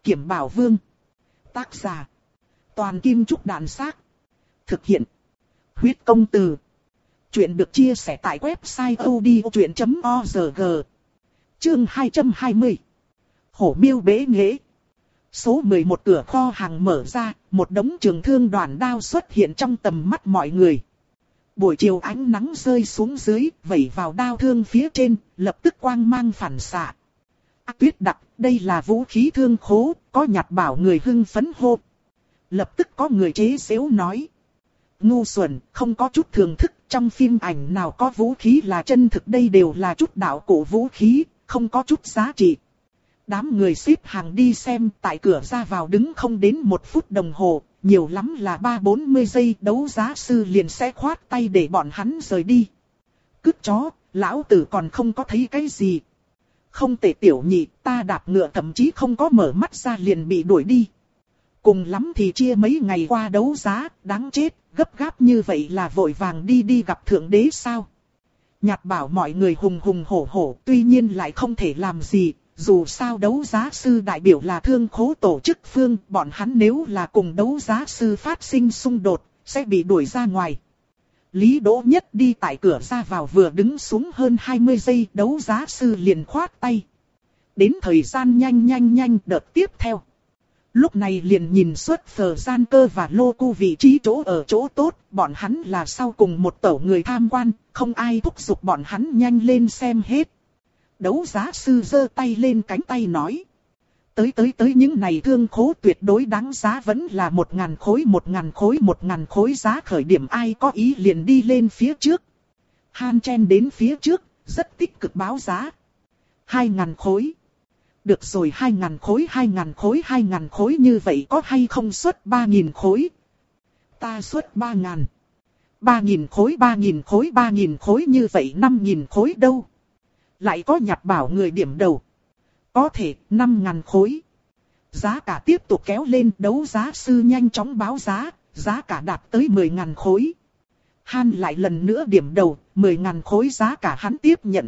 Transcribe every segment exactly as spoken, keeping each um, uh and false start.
Kiểm Bảo Vương. Tác giả. Toàn Kim Trúc Đàn Xác. Thực hiện. Huyết Công Từ. Chuyện được chia sẻ tại website odchuyện chấm org. Chương hai trăm hai mươi. Hổ miêu bế nghệ. Số mười một cửa kho hàng mở ra, một đống trường thương đoàn đao xuất hiện trong tầm mắt mọi người. Buổi chiều ánh nắng rơi xuống dưới, vẩy vào đao thương phía trên, lập tức quang mang phản xạ. À, Tuyết Đặc, đây là vũ khí thương khố, có Nhạt Bảo người hưng phấn hô. Lập tức có người chế giễu nói. Ngu xuẩn, không có chút thưởng thức, trong phim ảnh nào có vũ khí là chân thực, đây đều là chút đạo cổ vũ khí, không có chút giá trị. Đám người xếp hàng đi xem, tại cửa ra vào đứng không đến một phút đồng hồ, nhiều lắm là ba bốn mươi giây, đấu giá sư liền sẽ khoát tay để bọn hắn rời đi. Cứt chó, lão tử còn không có thấy cái gì. Không tệ tiểu nhị, ta đạp ngựa thậm chí không có mở mắt ra liền bị đuổi đi. Cùng lắm thì chia mấy ngày qua đấu giá, đáng chết, gấp gáp như vậy là vội vàng đi đi gặp thượng đế sao? Nhạt Bảo mọi người hùng hùng hổ hổ, tuy nhiên lại không thể làm gì. Dù sao đấu giá sư đại biểu là thương khố tổ chức phương, bọn hắn nếu là cùng đấu giá sư phát sinh xung đột, sẽ bị đuổi ra ngoài. Lý Đỗ Nhất đi tại cửa ra vào vừa đứng xuống hơn hai mươi giây, đấu giá sư liền khoát tay. Đến thời gian nhanh nhanh nhanh đợt tiếp theo. Lúc này liền nhìn xuất Phờ Gian Cơ và Lô Cu vị trí chỗ ở chỗ tốt, bọn hắn là sau cùng một tổ người tham quan, không ai thúc giục bọn hắn nhanh lên xem hết. Đấu giá sư giơ tay lên cánh tay nói. Tới tới tới những này thương khố tuyệt đối đáng giá vẫn là một ngàn khối một ngàn khối một ngàn khối giá khởi điểm, ai có ý liền đi lên phía trước. Han chen đến phía trước, rất tích cực báo giá. Hai ngàn khối. Được rồi hai ngàn khối hai ngàn khối hai ngàn khối như vậy có hay không xuất ba nghìn khối. Ta xuất ba ngàn. Ba nghìn khối ba nghìn khối ba nghìn khối như vậy năm nghìn khối đâu. Lại có Nhạt Bảo người điểm đầu. Có thể năm ngàn khối. Giá cả tiếp tục kéo lên, đấu giá sư nhanh chóng báo giá, giá cả đạt tới mười ngàn khối. Han lại lần nữa điểm đầu, mười ngàn khối giá cả hắn tiếp nhận.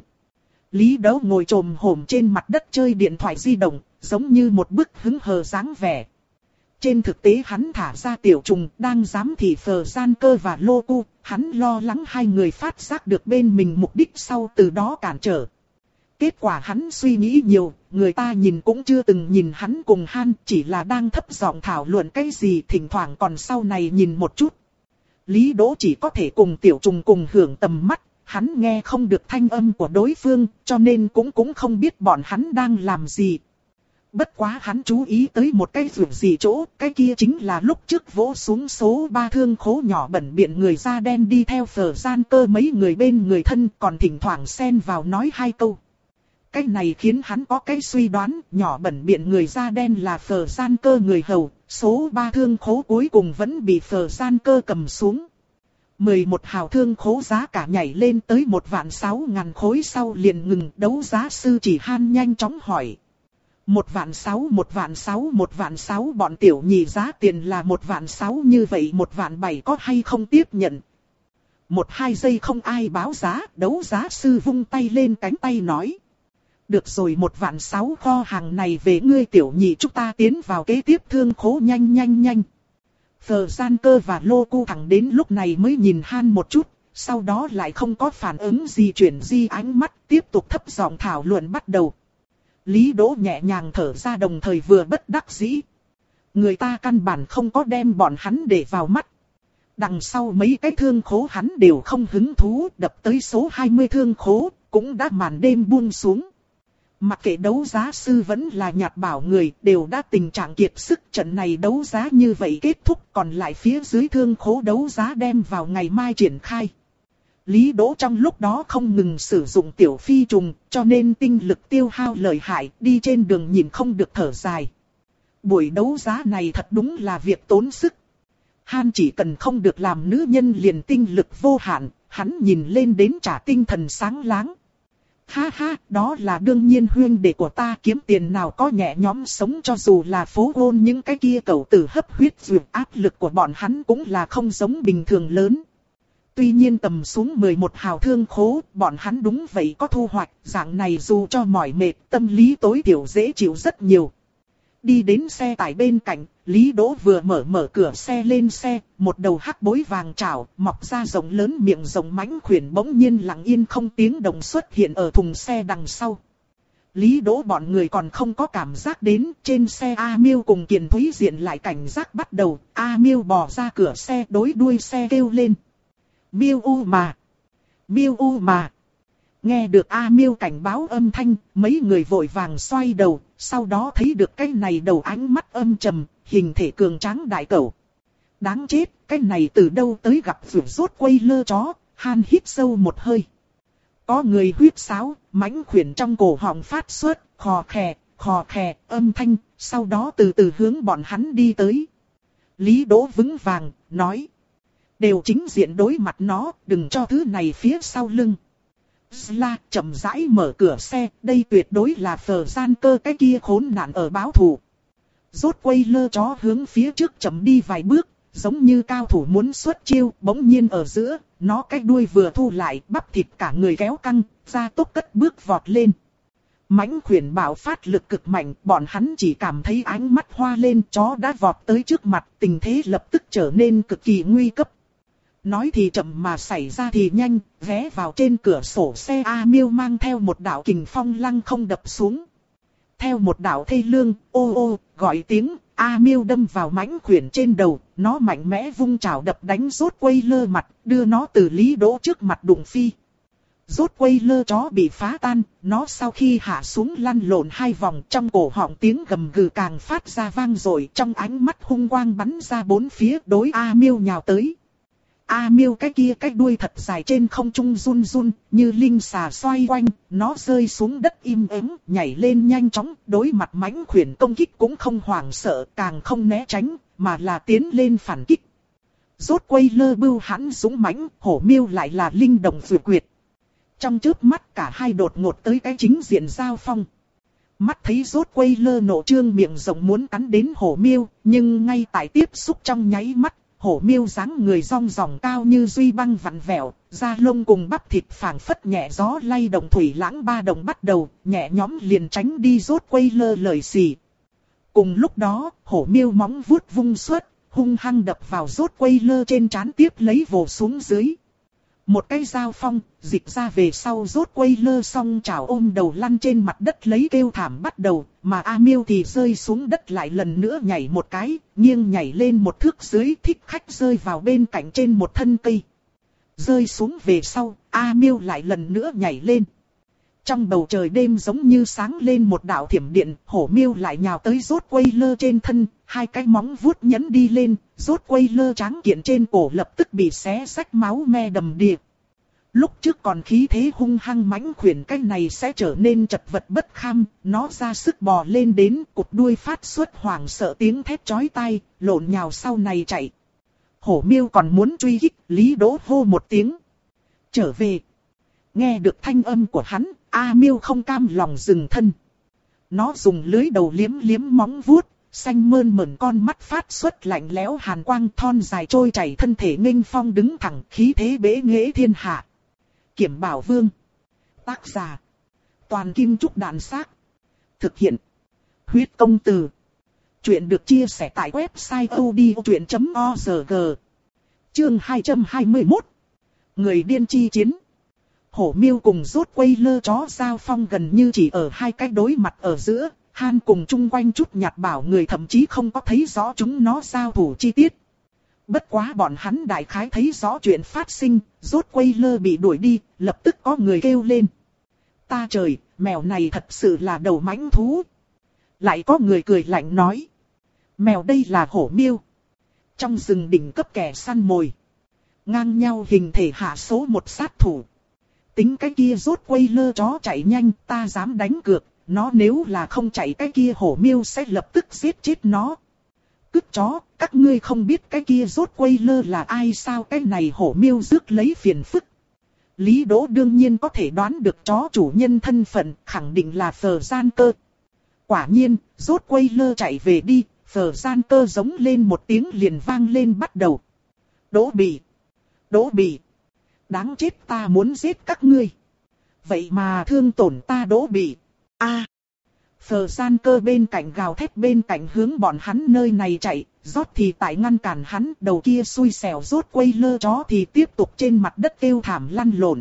Lý Đấu ngồi trồm hổm trên mặt đất chơi điện thoại di động, giống như một bức hứng hờ dáng vẻ. Trên thực tế hắn thả ra Tiểu Trùng đang giám thị Phờ Gian Cơ và Lô Cu, hắn lo lắng hai người phát giác được bên mình mục đích sau từ đó cản trở. Kết quả hắn suy nghĩ nhiều, người ta nhìn cũng chưa từng nhìn hắn cùng Han, chỉ là đang thấp giọng thảo luận cái gì, thỉnh thoảng còn sau này nhìn một chút. Lý Đỗ chỉ có thể cùng Tiểu Trùng cùng hưởng tầm mắt, hắn nghe không được thanh âm của đối phương, cho nên cũng cũng không biết bọn hắn đang làm gì. Bất quá hắn chú ý tới một cái vượt gì chỗ, cái kia chính là lúc trước vỗ xuống số ba thương khố nhỏ bẩn biện người da đen đi theo Phờ Gian Cơ mấy người bên người thân, còn thỉnh thoảng xen vào nói hai câu. Cái này khiến hắn có cái suy đoán, nhỏ bẩn biện người da đen là Phờ Gian Cơ người hầu, số ba thương khố cuối cùng vẫn bị Phờ Gian Cơ cầm xuống. mười một hào thương khố giá cả nhảy lên tới một vạn sáu ngàn khối sau liền ngừng, đấu giá sư chỉ Han nhanh chóng hỏi. Một vạn sáu, một vạn sáu, một vạn sáu, bọn tiểu nhị giá tiền là một vạn sáu, như vậy một vạn bảy có hay không tiếp nhận? Một hai giây không ai báo giá, đấu giá sư vung tay lên cánh tay nói. Được rồi, một vạn sáu, kho hàng này về ngươi tiểu nhị, chúng ta tiến vào kế tiếp thương khố nhanh nhanh nhanh. Phờ Gian Cơ và Lô Cu thẳng đến lúc này mới nhìn Han một chút, sau đó lại không có phản ứng gì, chuyển di ánh mắt, tiếp tục thấp giọng thảo luận bắt đầu. Lý Đỗ nhẹ nhàng thở ra, đồng thời vừa bất đắc dĩ. Người ta căn bản không có đem bọn hắn để vào mắt. Đằng sau mấy cái thương khố hắn đều không hứng thú, đập tới số hai mươi thương khố, cũng đã màn đêm buông xuống. Mặc kệ đấu giá sư vẫn là Nhạt Bảo người, đều đã tình trạng kiệt sức, trận này đấu giá như vậy kết thúc, còn lại phía dưới thương khố đấu giá đem vào ngày mai triển khai. Lý Đỗ trong lúc đó không ngừng sử dụng tiểu phi trùng, cho nên tinh lực tiêu hao lợi hại, đi trên đường nhìn không được thở dài. Buổi đấu giá này thật đúng là việc tốn sức. Han chỉ cần không được làm nữ nhân liền tinh lực vô hạn, hắn nhìn lên đến trả tinh thần sáng láng. Ha ha, đó là đương nhiên, huynh đệ của ta kiếm tiền nào có nhẹ nhõm sống, cho dù là phố ôn những cái kia cẩu tử hấp huyết dược, áp lực của bọn hắn cũng là không giống bình thường lớn. Tuy nhiên tầm xuống mười một hào thương khố, bọn hắn đúng vậy có thu hoạch, dạng này dù cho mỏi mệt, tâm lý tối thiểu dễ chịu rất nhiều. đi đến xe tải bên cạnh, Lý Đỗ vừa mở mở cửa xe lên xe, một đầu hắc bối vàng trảo, mọc ra rộng lớn miệng rồng mãnh khuyển bỗng nhiên lặng yên không tiếng động xuất hiện ở thùng xe đằng sau. Lý Đỗ bọn người còn không có cảm giác đến, trên xe A Miêu cùng Kiền Thúy Diện lại cảnh giác bắt đầu, A Miêu bò ra cửa xe đối đuôi xe kêu lên. Miêu u mà! Miêu u mà! Nghe được A Miêu cảnh báo âm thanh, mấy người vội vàng xoay đầu, sau đó thấy được cái này đầu ánh mắt âm trầm, hình thể cường tráng đại cẩu. Đáng chết, cái này từ đâu tới gặp vượt rốt quay lơ chó, Han hít sâu một hơi. Có người huyết sáo, mãnh khuyển trong cổ họng phát xuất, khò khè, khò khè, âm thanh, sau đó từ từ hướng bọn hắn đi tới. Lý Đỗ vững vàng, nói. Đều chính diện đối mặt nó, đừng cho thứ này phía sau lưng. Sla chậm rãi mở cửa xe, đây tuyệt đối là Phở Gian Cơ cái kia khốn nạn ở báo thù. Rốt quay lơ chó hướng phía trước chậm đi vài bước, giống như cao thủ muốn xuất chiêu, bỗng nhiên ở giữa, nó cái đuôi vừa thu lại, bắp thịt cả người kéo căng, ra tốc cất bước vọt lên. Mãnh khuyển bạo phát lực cực mạnh, bọn hắn chỉ cảm thấy ánh mắt hoa lên, chó đã vọt tới trước mặt, tình thế lập tức trở nên cực kỳ nguy cấp. Nói thì chậm mà xảy ra thì nhanh, vé vào trên cửa sổ xe A Miêu mang theo một đạo kình phong lăng không đập xuống. Theo một đạo thê lương, ô ô, gọi tiếng, A Miêu đâm vào mãnh khuyển trên đầu, nó mạnh mẽ vung chảo đập đánh rốt quay lơ mặt, đưa nó từ Lý Đỗ trước mặt đụng phi. Rốt quay lơ chó bị phá tan, nó sau khi hạ xuống lăn lộn hai vòng trong cổ họng tiếng gầm gừ càng phát ra vang rồi, trong ánh mắt hung quang bắn ra bốn phía đối A Miêu nhào tới. A Miêu cái kia cái đuôi thật dài trên không trung run run, như linh xà xoay quanh, nó rơi xuống đất im ắng, nhảy lên nhanh chóng, đối mặt mãnh khuyển công kích cũng không hoảng sợ, càng không né tránh, mà là tiến lên phản kích. Rốt quay lơ bưu hãn dũng mãnh, hổ miêu lại là linh động vừa quyệt. Trong chớp mắt cả hai đột ngột tới cái chính diện giao phong. Mắt thấy rốt quay lơ nổ trương miệng rộng muốn cắn đến hổ miêu, nhưng ngay tại tiếp xúc trong nháy mắt, hổ miêu dáng người rong ròng cao như duy băng vặn vẹo, da lông cùng bắp thịt phảng phất nhẹ gió lay động thủy lãng ba đồng bắt đầu, nhẹ nhõm liền tránh đi rốt quay lơ lời xì. Cùng lúc đó, hổ miêu móng vuốt vung xuất, hung hăng đập vào rốt quay lơ trên trán tiếp lấy vồ xuống dưới. Một cái dao phong, dịch ra về sau rốt quay lơ song chảo ôm đầu lăn trên mặt đất lấy kêu thảm bắt đầu, mà A Miêu thì rơi xuống đất lại lần nữa nhảy một cái, nghiêng nhảy lên một thước dưới thích khách rơi vào bên cạnh trên một thân cây. Rơi xuống về sau, A Miêu lại lần nữa nhảy lên. Trong bầu trời đêm giống như sáng lên một đạo thiểm điện, hổ miêu lại nhào tới rốt quay lơ trên thân, hai cái móng vuốt nhấn đi lên, rốt quay lơ tráng kiện trên cổ lập tức bị xé rách máu me đầm đìa. Lúc trước còn khí thế hung hăng mãnh khuyển cái này sẽ trở nên chật vật bất kham, nó ra sức bò lên đến cụt đuôi phát xuất hoảng sợ tiếng thét chói tai, lộn nhào sau này chạy. Hổ miêu còn muốn truy kích, Lý Đỗ hô một tiếng. Trở về. Nghe được thanh âm của hắn, A Miêu không cam lòng dừng thân. Nó dùng lưới đầu liếm liếm móng vuốt, xanh mơn mởn con mắt phát xuất lạnh lẽo hàn quang thon dài trôi chảy thân thể nghênh phong đứng thẳng khí thế bế nghệ thiên hạ. Kiểm Bảo Vương. Tác giả. Toàn Kim Trúc Đàn Xác. Thực hiện. Huyết Công Từ. Chuyện được chia sẻ tại website odchuyện chấm org. Chương hai trăm hai mươi mốt. Người điên chi chiến. Hổ miêu cùng rốt quay lơ chó giao phong gần như chỉ ở hai cái đối mặt ở giữa, Han cùng chung quanh chút nhặt bảo người thậm chí không có thấy rõ chúng nó giao thủ chi tiết. Bất quá bọn hắn đại khái thấy rõ chuyện phát sinh, rốt quay lơ bị đuổi đi, lập tức có người kêu lên. Ta trời, mèo này thật sự là đầu mãnh thú. Lại có người cười lạnh nói. Mèo đây là hổ miêu. Trong rừng đỉnh cấp kẻ săn mồi. Ngang nhau hình thể hạ số một sát thủ. Tính cái kia rốt quay lơ chó chạy nhanh, ta dám đánh cược, nó nếu là không chạy cái kia hổ miêu sẽ lập tức giết chết nó. Cứt chó, các ngươi không biết cái kia rốt quay lơ là ai sao, cái này hổ miêu rước lấy phiền phức. Lý Đỗ đương nhiên có thể đoán được chó chủ nhân thân phận, khẳng định là Phở Gian Cơ. Quả nhiên, rốt quay lơ chạy về đi, Phở Gian Cơ giống lên một tiếng liền vang lên bắt đầu. Đỗ Bỉ! Đỗ Bỉ! Đáng chết, ta muốn giết các ngươi. Vậy mà thương tổn ta Đỗ Bỉ. A. Phờ gian cơ bên cạnh gào thét bên cạnh hướng bọn hắn nơi này chạy, rót thì tại ngăn cản hắn, đầu kia xui xẻo rốt quay lơ chó thì tiếp tục trên mặt đất kêu thảm lăn lộn.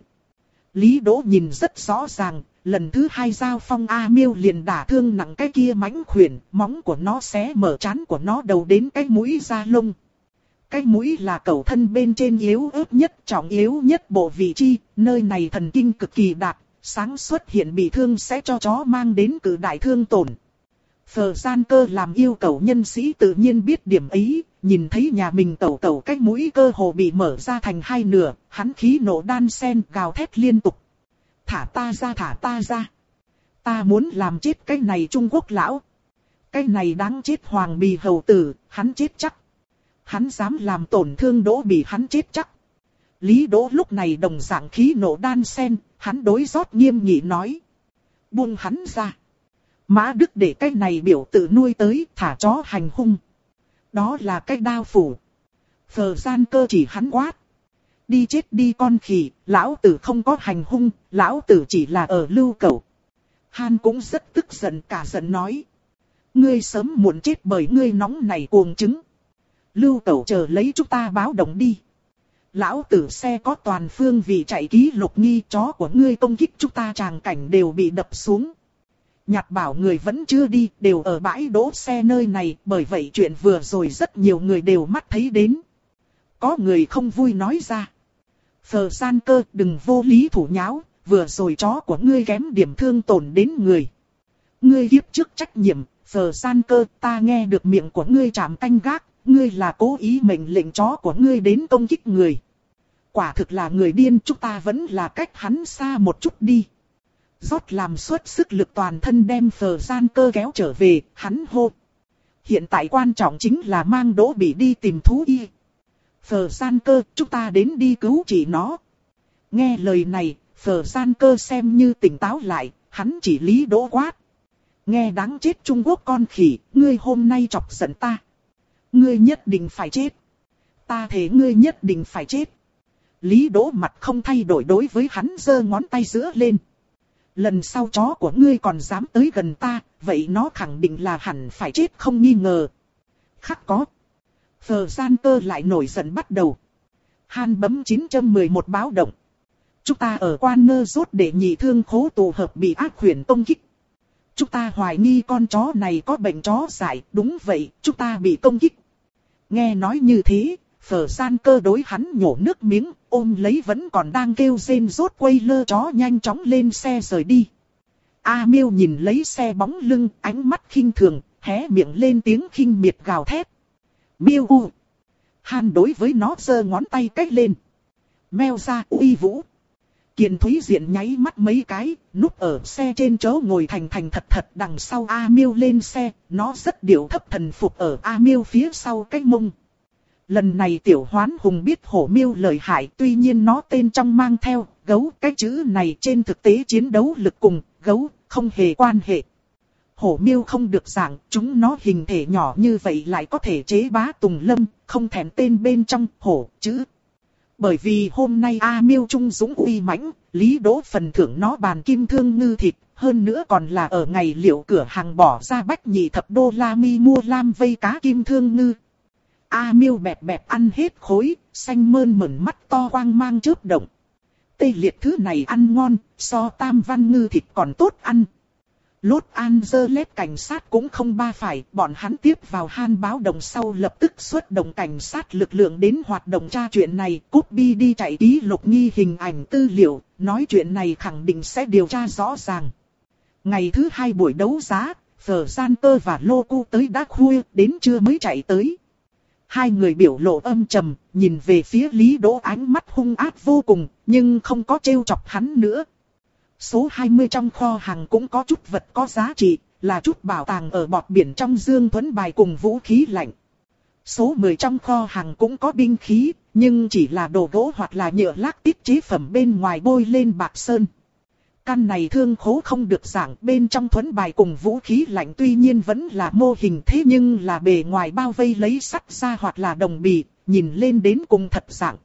Lý Đỗ nhìn rất rõ ràng, lần thứ hai giao phong A Miêu liền đả thương nặng cái kia mãnh khuyển, móng của nó xé mở trán của nó đầu đến cái mũi da lông. Cái mũi là cẩu thân bên trên yếu ớt nhất, trọng yếu nhất bộ vị chi, nơi này thần kinh cực kỳ đạt, sáng suốt hiện bị thương sẽ cho chó mang đến cự đại thương tổn. Phờ gian cơ làm yêu cầu nhân sĩ tự nhiên biết điểm ấy, nhìn thấy nhà mình tẩu tẩu cái mũi cơ hồ bị mở ra thành hai nửa, hắn khí nổ đan sen gào thét liên tục. Thả ta ra, thả ta ra. Ta muốn làm chết cái này Trung Quốc lão. Cái này đáng chết Hoàng Bì hầu tử, hắn chết chắc. Hắn dám làm tổn thương Đỗ Bỉ, hắn chết chắc. Lý Đỗ lúc này đồng dạng khí nổ đan sen, hắn đối rót nghiêm nghị nói. Buông hắn ra. Mã Đức để cái này biểu tự nuôi tới, thả chó hành hung. Đó là cái đao phủ. Phờ gian cơ chỉ hắn quát. Đi chết đi con khỉ, lão tử không có hành hung, lão tử chỉ là ở lưu cẩu. Han cũng rất tức giận, cả giận nói. Ngươi sớm muộn chết bởi ngươi nóng này cuồng trứng. Lưu cẩu chờ lấy chúng ta báo động đi. Lão tử xe có toàn phương vị chạy ký lục nghi, chó của ngươi công kích chúng ta tràng cảnh đều bị đập xuống. Nhạt bảo người vẫn chưa đi, đều ở bãi đỗ xe nơi này, bởi vậy chuyện vừa rồi rất nhiều người đều mắt thấy đến. Có người không vui nói ra. Phờ gian cơ, đừng vô lý thủ nháo, vừa rồi chó của ngươi kém điểm thương tổn đến người. Ngươi kiếp trước trách nhiệm, Phờ gian cơ, ta nghe được miệng của ngươi chạm canh gác, ngươi là cố ý mệnh lệnh chó của ngươi đến công kích người. Quả thực là người điên, chúng ta vẫn là cách hắn xa một chút đi. Rót làm suất sức lực toàn thân đem Phờ gian cơ kéo trở về, hắn hô. Hiện tại quan trọng chính là mang Đỗ Bỉ đi tìm thú y. Phờ gian cơ, chúng ta đến đi cứu trị nó. Nghe lời này, Phờ gian cơ xem như tỉnh táo lại, hắn chỉ Lý Đỗ quát. Nghe đáng chết Trung Quốc con khỉ, ngươi hôm nay chọc giận ta. Ngươi nhất định phải chết. Ta thề ngươi nhất định phải chết. Lý Đỗ mặt không thay đổi đối với hắn giơ ngón tay giữa lên. Lần sau chó của ngươi còn dám tới gần ta, vậy nó khẳng định là hẳn phải chết không nghi ngờ. Khắc có. Phờ gian cơ lại nổi giận bắt đầu. Han bấm chín một một báo động. Chúng ta ở quan nơ rốt để nhị thương khố tụ hợp bị ác khuyển công kích. Chúng ta hoài nghi con chó này có bệnh chó dại, đúng vậy, chúng ta bị công kích. Nghe nói như thế, Phờ gian cơ đối hắn nhổ nước miếng, ôm lấy vẫn còn đang kêu rên rốt quay lơ chó nhanh chóng lên xe rời đi. A Miêu nhìn lấy xe bóng lưng, ánh mắt khinh thường, hé miệng lên tiếng khinh miệt gào thét. Miêu u. Han đối với nó giơ ngón tay cách lên. Meo ra uy vũ. Kiền Thúy Diện nháy mắt mấy cái, núp ở xe trên chỗ ngồi thành thành thật thật đằng sau A Miêu lên xe, nó rất điệu thấp thần phục ở A Miêu phía sau cái mông. Lần này tiểu hoán hùng biết hổ miêu lợi hại, tuy nhiên nó tên trong mang theo, gấu, cái chữ này trên thực tế chiến đấu lực cùng, gấu, không hề quan hệ. Hổ miêu không được giảng, chúng nó hình thể nhỏ như vậy lại có thể chế bá tùng lâm, không thèm tên bên trong, hổ, chữ. Bởi vì hôm nay A Miêu trung dũng uy mãnh, Lý Đỗ phần thưởng nó bàn kim thương ngư thịt, hơn nữa còn là ở ngày liệu cửa hàng bỏ ra bách nhị thập đô la mi mua lam vây cá kim thương ngư. A Miêu bẹp bẹp ăn hết khối, xanh mơn mởn mắt to quang mang chớp động. Tê liệt thứ này ăn ngon, so tam văn ngư thịt còn tốt ăn. Los Angeles cảnh sát cũng không ba phải, bọn hắn tiếp vào Han báo động sau lập tức xuất động cảnh sát lực lượng đến hoạt động tra chuyện này. Copy đi chạy ký lục nghi hình ảnh tư liệu, nói chuyện này khẳng định sẽ điều tra rõ ràng. Ngày thứ hai buổi đấu giá, Phờ gian cơ và Lô Cu tới đã khuya, đến trưa mới chạy tới. Hai người biểu lộ âm trầm, nhìn về phía Lý Đỗ ánh mắt hung ác vô cùng, nhưng không có trêu chọc hắn nữa. Số hai mươi trong kho hàng cũng có chút vật có giá trị, là chút bảo tàng ở bọt biển trong dương thuẫn bài cùng vũ khí lạnh. Số mười trong kho hàng cũng có binh khí, nhưng chỉ là đồ gỗ hoặc là nhựa lác tiết chế phẩm bên ngoài bôi lên bạc sơn. Căn này thương khố không được giảng, bên trong thuẫn bài cùng vũ khí lạnh tuy nhiên vẫn là mô hình thế nhưng là bề ngoài bao vây lấy sắt ra hoặc là đồng bì, nhìn lên đến cùng thật dạng.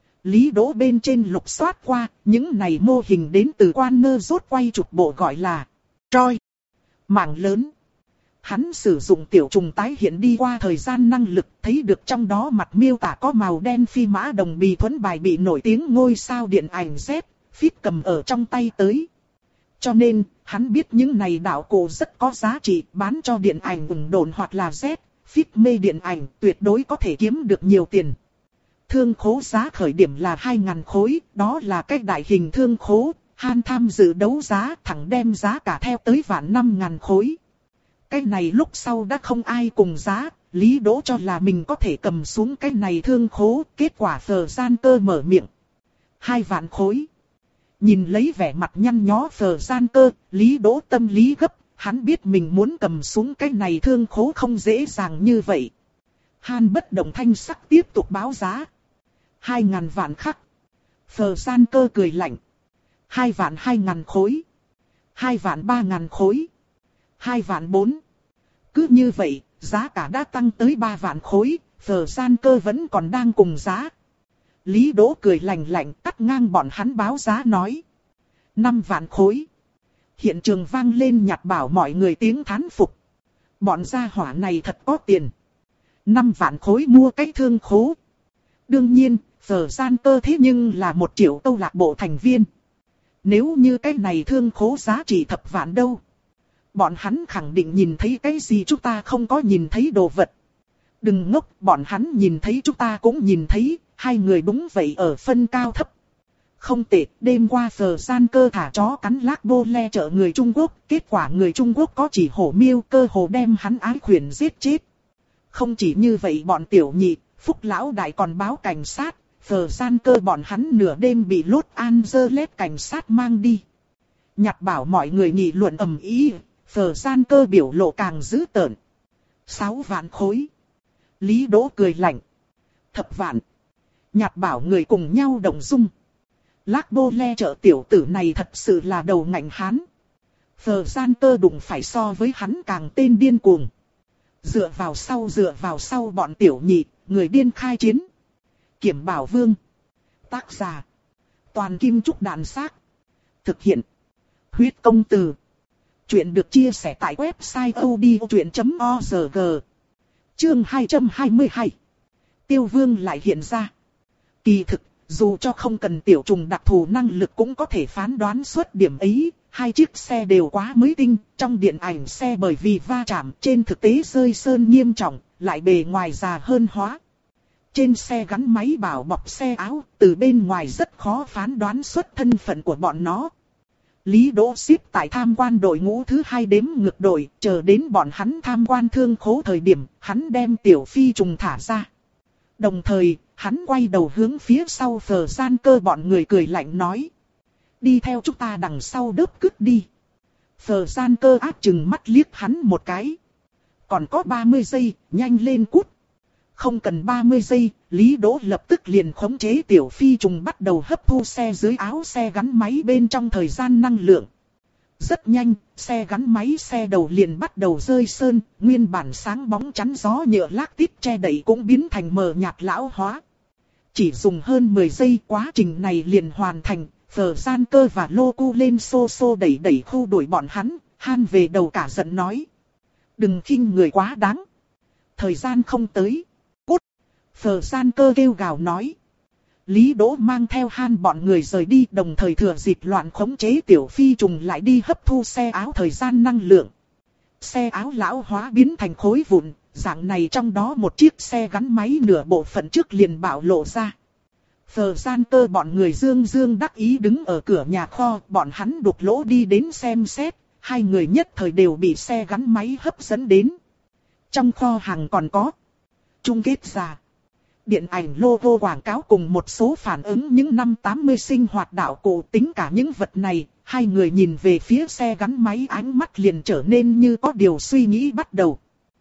Lý Đỗ bên trên lục soát qua, những này mô hình đến từ quan nơ rốt quay chụp bộ gọi là Troy. Mảng lớn. Hắn sử dụng tiểu trùng tái hiện đi qua thời gian năng lực, thấy được trong đó mặt miêu tả có màu đen phi mã đồng bì thuẫn bài bị nổi tiếng ngôi sao điện ảnh Z, Fit cầm ở trong tay tới. Cho nên, hắn biết những này đạo cụ rất có giá trị, bán cho điện ảnh ủng đồn hoặc là Z, Fit mê điện ảnh tuyệt đối có thể kiếm được nhiều tiền. Thương khố giá khởi điểm là hai nghìn khối, đó là cách đại hình thương khố, Han tham dự đấu giá thẳng đem giá cả theo tới vạn năm nghìn khối. Cái này lúc sau đã không ai cùng giá, Lý Đỗ cho là mình có thể cầm xuống cái này thương khố, kết quả Phờ Gian Cơ mở miệng. Hai vạn khối. Nhìn lấy vẻ mặt nhăn nhó Phờ Gian Cơ, Lý Đỗ tâm lý gấp, hắn biết mình muốn cầm xuống cái này thương khố không dễ dàng như vậy. Han bất động thanh sắc tiếp tục báo giá. Hai ngàn vạn khắc. Phờ Gian Cơ cười lạnh. Hai vạn hai ngàn khối. Hai vạn ba ngàn khối. Hai vạn bốn. Cứ như vậy, giá cả đã tăng tới ba vạn khối, Phờ Gian Cơ vẫn còn đang cùng giá. Lý Đỗ cười lạnh lạnh cắt ngang bọn hắn báo giá nói. Năm vạn khối. Hiện trường vang lên nhặt bảo mọi người tiếng thán phục. Bọn gia hỏa này thật có tiền. Năm vạn khối mua cái thương khố. Đương nhiên, Phờ Gian Cơ thế nhưng là một triệu câu lạc bộ thành viên. Nếu như cái này thương khố giá trị thập vạn đâu. Bọn hắn khẳng định nhìn thấy cái gì chúng ta không có nhìn thấy đồ vật. Đừng ngốc, bọn hắn nhìn thấy chúng ta cũng nhìn thấy, hai người đúng vậy ở phân cao thấp. Không tệ, đêm qua Phờ Gian Cơ thả chó cắn lác bô le chợ người Trung Quốc, kết quả người Trung Quốc có chỉ hổ miêu cơ hồ đem hắn ái khuyển giết chết. Không chỉ như vậy bọn tiểu nhị, Phúc Lão Đại còn báo cảnh sát, Phờ Gian Cơ bọn hắn nửa đêm bị Los Angeles cảnh sát mang đi. Nhặt bảo mọi người nghị luận ầm ĩ, Phờ Gian Cơ biểu lộ càng dữ tợn. Sáu vạn khối. Lý Đỗ cười lạnh. Thập vạn. Nhặt bảo người cùng nhau đồng dung. Lác bô le chợ tiểu tử này thật sự là đầu ngạnh hán. Phờ Gian Cơ đụng phải so với hắn càng tên điên cuồng. Dựa vào sau dựa vào sau bọn tiểu nhị, người điên khai chiến. Kiểm Bảo Vương. Tác giả. Toàn Kim Trúc Đàn Xác. Thực hiện. Huyết Công Từ. Chuyện được chia sẻ tại website odchuyện chấm org. Chương hai trăm hai mươi hai. Tiêu Vương lại hiện ra. Kỳ thực, dù cho không cần tiểu trùng đặc thù năng lực cũng có thể phán đoán suốt điểm ấy. Hai chiếc xe đều quá mới tinh, trong điện ảnh xe bởi vì va chạm trên thực tế rơi sơn nghiêm trọng, lại bề ngoài già hơn hóa. Trên xe gắn máy bảo bọc xe áo, từ bên ngoài rất khó phán đoán xuất thân phận của bọn nó. Lý Đỗ xếp tại tham quan đội ngũ thứ hai đếm ngược đội, chờ đến bọn hắn tham quan thương khố thời điểm, hắn đem tiểu phi trùng thả ra. Đồng thời, hắn quay đầu hướng phía sau Phờ Gian Cơ bọn người cười lạnh nói. Đi theo chúng ta đằng sau đớp cứt đi. Phờ Gian Cơ áp chừng mắt liếc hắn một cái. Còn có ba mươi giây, nhanh lên cút. Không cần ba mươi giây, Lý Đỗ lập tức liền khống chế tiểu phi trùng bắt đầu hấp thu xe dưới áo xe gắn máy bên trong thời gian năng lượng. Rất nhanh, xe gắn máy xe đầu liền bắt đầu rơi sơn, nguyên bản sáng bóng chắn gió nhựa lác tít che đậy cũng biến thành mờ nhạt lão hóa. Chỉ dùng hơn mười giây quá trình này liền hoàn thành, Phờ Gian Cơ và Lô Cu lên xô xô đẩy đẩy khu đuổi bọn hắn, Han về đầu cả giận nói. Đừng khinh người quá đáng. Thời gian không tới. Cút. Phờ Gian Cơ kêu gào nói. Lý Đỗ mang theo Han bọn người rời đi, đồng thời thừa dịp loạn khống chế tiểu phi trùng lại đi hấp thu xe áo thời gian năng lượng. Xe áo lão hóa biến thành khối vụn, dạng này trong đó một chiếc xe gắn máy nửa bộ phận trước liền bạo lộ ra. Phờ Gian Cơ bọn người dương dương đắc ý đứng ở cửa nhà kho, bọn hắn đục lỗ đi đến xem xét, hai người nhất thời đều bị xe gắn máy hấp dẫn đến. Trong kho hàng còn có chung kết giả, điện ảnh logo quảng cáo cùng một số phản ứng những năm tám mươi sinh hoạt đạo cụ, tính cả những vật này, hai người nhìn về phía xe gắn máy ánh mắt liền trở nên như có điều suy nghĩ bắt đầu.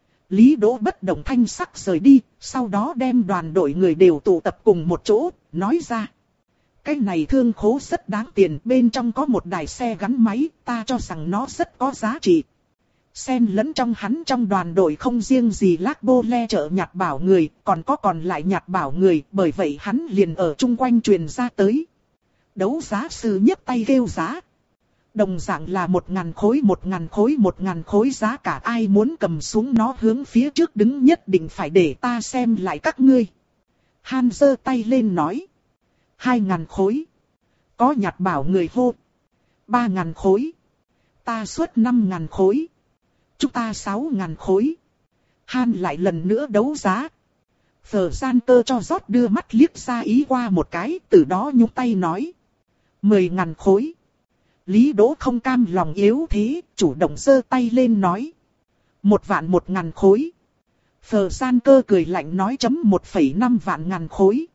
Lý Đỗ bất động thanh sắc rời đi, sau đó đem đoàn đội người đều tụ tập cùng một chỗ, nói ra. Cái này thương khố rất đáng tiền, bên trong có một đài xe gắn máy, ta cho rằng nó rất có giá trị. Xen lẫn trong hắn trong đoàn đội không riêng gì Lác Bô Le chợ nhặt bảo người, còn có còn lại nhặt bảo người, bởi vậy hắn liền ở chung quanh truyền ra tới. Đấu giá sư nhấc tay kêu giá. Đồng dạng là một ngàn khối một ngàn khối một ngàn khối giá cả, ai muốn cầm xuống nó hướng phía trước đứng nhất định phải để ta xem lại các ngươi. Han giơ tay lên nói. Hai ngàn khối. Có nhặt bảo người hô. Ba ngàn khối. Ta xuất năm ngàn khối. Chúng ta sáu ngàn khối. Han lại lần nữa đấu giá. Phở Gian Cơ cho rót đưa mắt liếc ra ý qua một cái, từ đó nhúc tay nói. Mười ngàn khối. Lý Đỗ không cam lòng yếu thế, chủ động giơ tay lên nói. Một vạn một ngàn khối. Phở Gian Cơ cười lạnh nói chấm một phẩy năm vạn ngàn khối.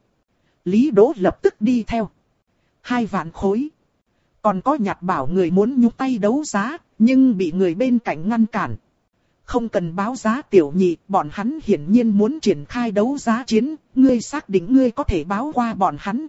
Lý Đỗ lập tức đi theo. Hai vạn khối. Còn có nhặt bảo người muốn nhúc tay đấu giá, nhưng bị người bên cạnh ngăn cản. Không cần báo giá tiểu nhị, bọn hắn hiển nhiên muốn triển khai đấu giá chiến, ngươi xác định ngươi có thể báo qua bọn hắn.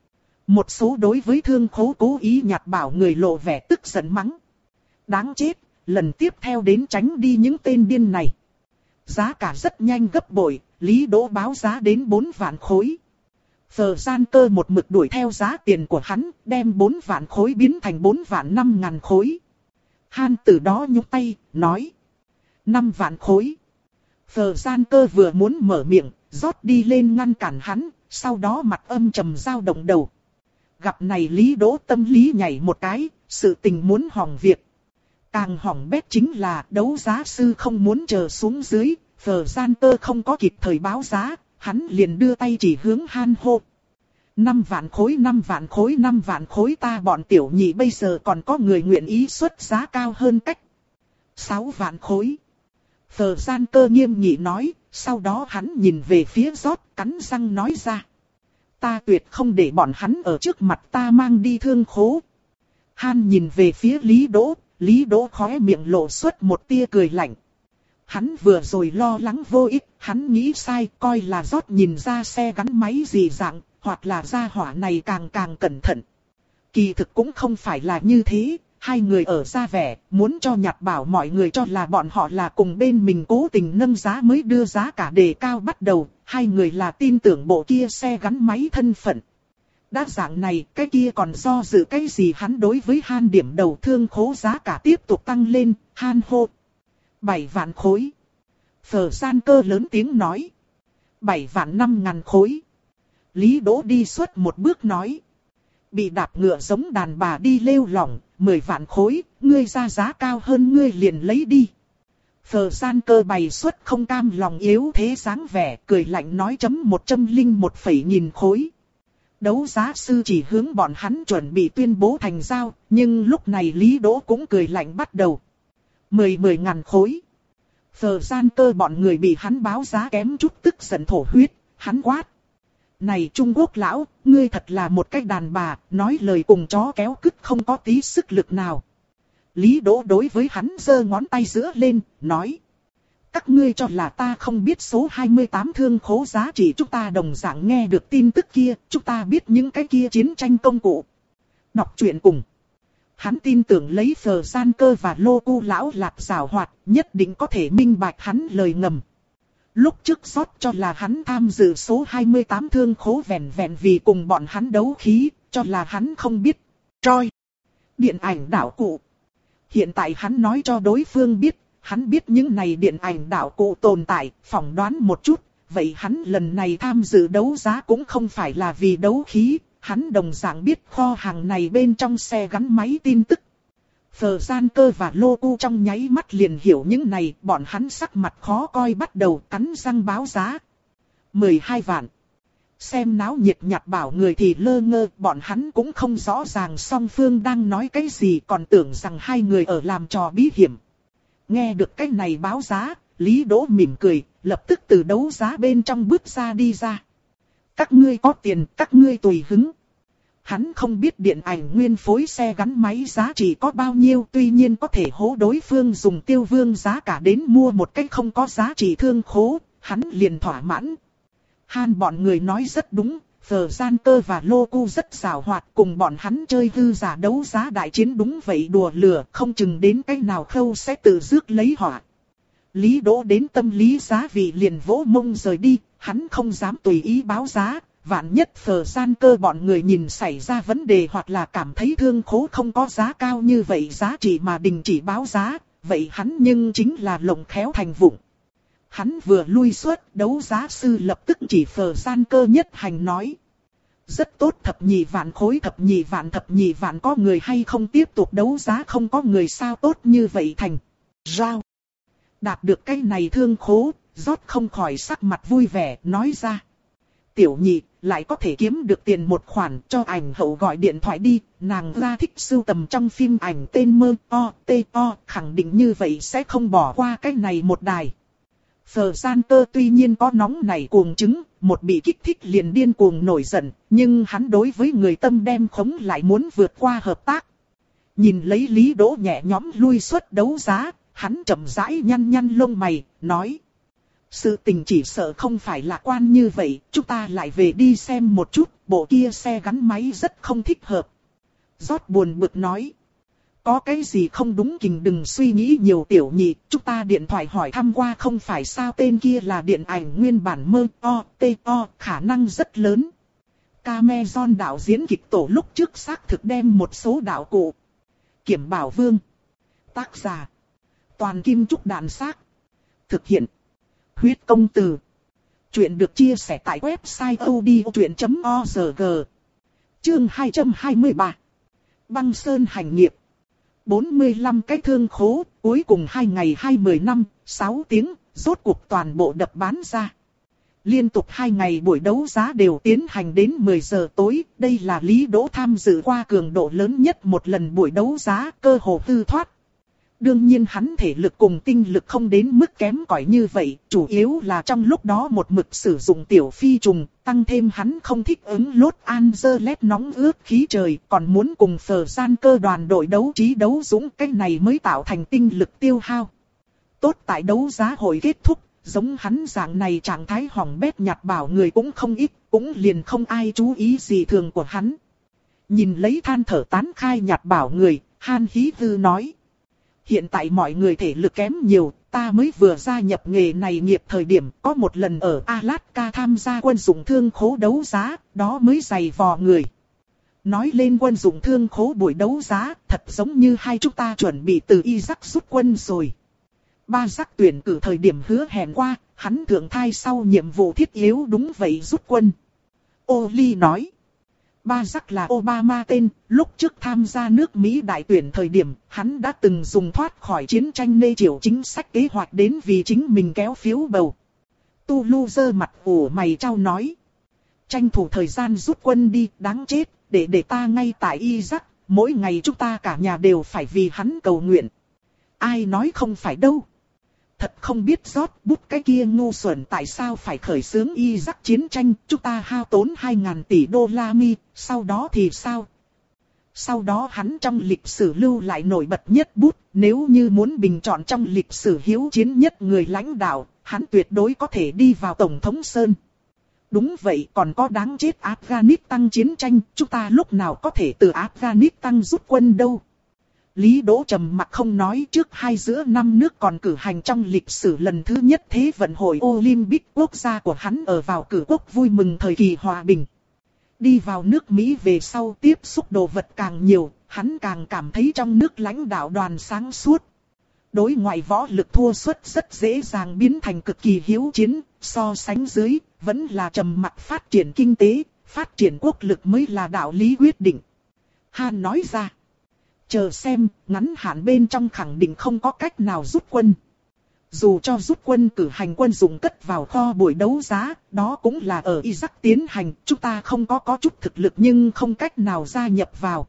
Một số đối với thương khố cố ý nhặt bảo người lộ vẻ tức giận mắng. Đáng chết, lần tiếp theo đến tránh đi những tên điên này. Giá cả rất nhanh gấp bội, Lý Đỗ báo giá đến bốn vạn khối. Phở Gian Cơ một mực đuổi theo giá tiền của hắn, đem bốn vạn khối biến thành bốn vạn năm ngàn khối. Han từ đó nhúc tay, nói. Năm vạn khối. Phở Gian Cơ vừa muốn mở miệng, rót đi lên ngăn cản hắn, sau đó mặt âm trầm dao động đầu. Gặp này Lý Đỗ tâm lý nhảy một cái, sự tình muốn hỏng việc. Càng hỏng bét chính là đấu giá sư không muốn chờ xuống dưới, Phở Gian Cơ không có kịp thời báo giá, hắn liền đưa tay chỉ hướng Han hô. Năm vạn khối, năm vạn khối, năm vạn khối, ta bọn tiểu nhị bây giờ còn có người nguyện ý xuất giá cao hơn cách. Sáu vạn khối. Phở Gian Cơ nghiêm nghị nói, sau đó hắn nhìn về phía rót, cắn răng nói ra. Ta tuyệt không để bọn hắn ở trước mặt ta mang đi thương khố. Han nhìn về phía Lý Đỗ, Lý Đỗ khóe miệng lộ xuất một tia cười lạnh. Hắn vừa rồi lo lắng vô ích, hắn nghĩ sai, coi là rót nhìn ra xe gắn máy gì dạng, hoặc là gia hỏa này càng càng cẩn thận. Kỳ thực cũng không phải là như thế, hai người ở ra vẻ, muốn cho nhặt bảo mọi người cho là bọn họ là cùng bên mình cố tình nâng giá mới đưa giá cả đề cao bắt đầu, hai người là tin tưởng bộ kia xe gắn máy thân phận. Đã dạng này, cái kia còn do dự cái gì, hắn đối với Han điểm đầu thương khố giá cả tiếp tục tăng lên, Han hô. Bảy vạn khối. Phở Gian Cơ lớn tiếng nói. Bảy vạn năm ngàn khối. Lý Đỗ đi suốt một bước nói. Bị đạp ngựa giống đàn bà đi lêu lỏng, mười vạn khối, ngươi ra giá cao hơn ngươi liền lấy đi. Phở Gian Cơ bày suốt không cam lòng yếu thế dáng vẻ, cười lạnh nói chấm một trăm linh một phẩy nghìn khối. Đấu giá sư chỉ hướng bọn hắn chuẩn bị tuyên bố thành giao, nhưng lúc này Lý Đỗ cũng cười lạnh bắt đầu. Mười mười ngàn khối. Phở Gian Cơ bọn người bị hắn báo giá kém chút tức giận thổ huyết, hắn quát. Này Trung Quốc lão, ngươi thật là một cái đàn bà, nói lời cùng chó kéo cứt không có tí sức lực nào. Lý Đỗ đối với hắn giơ ngón tay giữa lên, nói. Các ngươi cho là ta không biết số hai mươi tám thương khố giá trị, chúng ta đồng dạng nghe được tin tức kia, chúng ta biết những cái kia chiến tranh công cụ. Đọc truyện cùng. Hắn tin tưởng lấy Phở Gian Cơ và Lô Cu lão lạp giảo hoạt, nhất định có thể minh bạch hắn lời ngầm. Lúc trước rót cho là hắn tham dự số hai mươi tám thương khố vẹn vẹn vì cùng bọn hắn đấu khí, cho là hắn không biết. Troy. Điện ảnh đảo cụ. Hiện tại hắn nói cho đối phương biết, hắn biết những này điện ảnh đảo cụ tồn tại, phỏng đoán một chút, vậy hắn lần này tham dự đấu giá cũng không phải là vì đấu khí, hắn đồng dạng biết kho hàng này bên trong xe gắn máy tin tức. Phở Gian Cơ và Lô Cu trong nháy mắt liền hiểu những này, bọn hắn sắc mặt khó coi bắt đầu cắn răng báo giá. mười hai vạn. Xem náo nhiệt nhặt bảo người thì lơ ngơ, bọn hắn cũng không rõ ràng song phương đang nói cái gì, còn tưởng rằng hai người ở làm trò bí hiểm. Nghe được cái này báo giá, Lý Đỗ mỉm cười, lập tức từ đấu giá bên trong bước ra đi ra. Các ngươi có tiền, các ngươi tùy hứng. Hắn không biết điện ảnh nguyên phối xe gắn máy giá trị có bao nhiêu, tuy nhiên có thể hố đối phương dùng tiêu vương giá cả đến mua một cái không có giá trị thương khố, hắn liền thỏa mãn. Han bọn người nói rất đúng, Phở Gian Cơ và Lô Cu rất xảo hoạt, cùng bọn hắn chơi hư giả đấu giá đại chiến đúng vậy đùa lửa, không chừng đến cái nào khâu sẽ tự rước lấy họa. Lý Đỗ đến tâm lý giá vị liền vỗ mông rời đi, hắn không dám tùy ý báo giá, vạn nhất Phờ Gian Cơ bọn người nhìn xảy ra vấn đề hoặc là cảm thấy thương khố không có giá cao như vậy giá trị mà đình chỉ báo giá, vậy hắn nhưng chính là lồng khéo thành vụng. Hắn vừa lui xuất, đấu giá sư lập tức chỉ Phờ Gian Cơ nhất hành nói. Rất tốt, thập nhị vạn khối, thập nhị vạn thập nhị vạn, có người hay không tiếp tục đấu giá, không có người sao tốt như vậy thành rao. Đạt được cái này thương khố, rót không khỏi sắc mặt vui vẻ, nói ra. Tiểu nhị, lại có thể kiếm được tiền một khoản, cho ảnh hậu gọi điện thoại đi, nàng ra thích sưu tầm trong phim ảnh tên mơ o tê o, khẳng định như vậy sẽ không bỏ qua cái này một đài. Phờ Gian Cơ tuy nhiên có nóng này cuồng chứng, một bị kích thích liền điên cuồng nổi giận, nhưng hắn đối với người tâm đem khống lại muốn vượt qua hợp tác. Nhìn lấy Lý Đỗ nhẹ nhõm lui xuất đấu giá, hắn chậm rãi nhăn nhăn lông mày, nói. Sự tình chỉ sợ không phải lạc quan như vậy, chúng ta lại về đi xem một chút, bộ kia xe gắn máy rất không thích hợp. Rót buồn bực nói. Có cái gì không đúng kình đừng suy nghĩ nhiều tiểu nhị, chúng ta điện thoại hỏi thăm qua không phải sao tên kia là điện ảnh nguyên bản mơ o tê o, khả năng rất lớn. Cameron đạo diễn kịch tổ lúc trước xác thực đem một số đạo cụ. Kiểm Bảo Vương. Tác giả. Toàn Kim Trúc Đàn Xác. Thực hiện. Huyết Công Từ. Chuyện được chia sẻ tại website odchuyện chấm org. Chương hai trăm hai mươi ba. Băng Sơn hành nghiệp. bốn mươi lăm cái thương khố, cuối cùng hai ngày hai mươi năm, sáu tiếng, rốt cuộc toàn bộ đập bán ra. Liên tục hai ngày buổi đấu giá đều tiến hành đến mười giờ tối, đây là Lý Đỗ tham dự qua cường độ lớn nhất một lần buổi đấu giá, cơ hồ tư thoát. Đương nhiên hắn thể lực cùng tinh lực không đến mức kém cỏi như vậy, chủ yếu là trong lúc đó một mực sử dụng tiểu phi trùng, tăng thêm hắn không thích ứng Los Angeles nóng ướt khí trời, còn muốn cùng Phờ Gian Cơ đoàn đội đấu trí đấu dũng, cái này mới tạo thành tinh lực tiêu hao. Tốt tại đấu giá hội kết thúc, giống hắn dạng này trạng thái hỏng bét nhạt bảo người cũng không ít, cũng liền không ai chú ý gì thường của hắn. Nhìn lấy than thở tán khai nhạt bảo người, Han Hí Tư nói. Hiện tại mọi người thể lực kém nhiều, ta mới vừa gia nhập nghề này nghiệp thời điểm có một lần ở Alaska tham gia quân dụng thương khố đấu giá, đó mới dày vò người. Nói lên quân dụng thương khố buổi đấu giá, thật giống như hai chúng ta chuẩn bị từ Iraq rút quân rồi. Ba giác tuyển cử thời điểm hứa hẹn qua, hắn thượng thai sau nhiệm vụ thiết yếu đúng vậy rút quân. Oli nói. Ba giác là Obama tên, lúc trước tham gia nước Mỹ đại tuyển thời điểm, hắn đã từng dùng thoát khỏi chiến tranh nê chiều chính sách kế hoạch đến vì chính mình kéo phiếu bầu. Tulu giơ mặt ủ mày trao nói. Tranh thủ thời gian rút quân đi, đáng chết, để để ta ngay tại Iraq, mỗi ngày chúng ta cả nhà đều phải vì hắn cầu nguyện. Ai nói không phải đâu. Thật không biết rót bút cái kia ngu xuẩn tại sao phải khởi xướng Iraq chiến tranh, chúng ta hao tốn hai ngàn tỷ đô la mi, sau đó thì sao? Sau đó hắn trong lịch sử lưu lại nổi bật nhất bút, nếu như muốn bình chọn trong lịch sử hiếu chiến nhất người lãnh đạo, hắn tuyệt đối có thể đi vào Tổng thống Sơn. Đúng vậy, còn có đáng chết Afghanistan chiến tranh, chúng ta lúc nào có thể từ Afghanistan rút quân đâu? Lý Đỗ trầm mặc không nói, trước hai giữa năm nước còn cử hành trong lịch sử lần thứ nhất Thế vận hội Olympic, quốc gia của hắn ở vào cử quốc vui mừng thời kỳ hòa bình. Đi vào nước Mỹ về sau tiếp xúc đồ vật càng nhiều, hắn càng cảm thấy trong nước lãnh đạo đoàn sáng suốt. Đối ngoại võ lực thua suất rất dễ dàng biến thành cực kỳ hiếu chiến, so sánh dưới, vẫn là trầm mặc phát triển kinh tế, phát triển quốc lực mới là đạo lý quyết định. Han nói ra. Chờ xem, ngắn hạn bên trong khẳng định không có cách nào rút quân. Dù cho rút quân cử hành quân dụng cất vào kho buổi đấu giá, đó cũng là ở Iraq tiến hành, chúng ta không có có chút thực lực nhưng không cách nào gia nhập vào.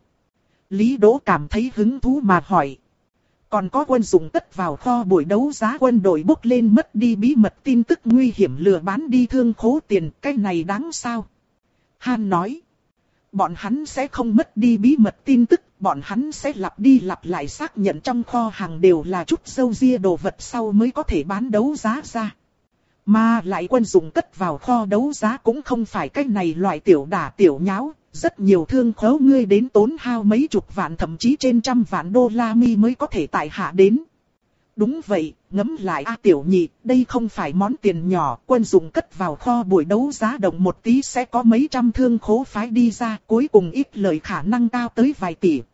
Lý Đỗ cảm thấy hứng thú mà hỏi. Còn có quân dụng cất vào kho buổi đấu giá quân đội bốc lên mất đi bí mật tin tức nguy hiểm lừa bán đi thương khố tiền, cái này đáng sao? Han nói. Bọn hắn sẽ không mất đi bí mật tin tức, bọn hắn sẽ lặp đi lặp lại xác nhận trong kho hàng đều là chút dâu ria đồ vật sau mới có thể bán đấu giá ra. Mà lại quân dụng cất vào kho đấu giá cũng không phải cái này loại tiểu đả tiểu nháo, rất nhiều thương khố ngươi đến tốn hao mấy chục vạn thậm chí trên trăm vạn đô la mi mới có thể tại hạ đến. Đúng vậy, ngẫm lại a tiểu nhị, đây không phải món tiền nhỏ, quân dụng cất vào kho buổi đấu giá động một tí sẽ có mấy trăm thương khố phái đi ra, cuối cùng ít lời khả năng cao tới vài tỷ.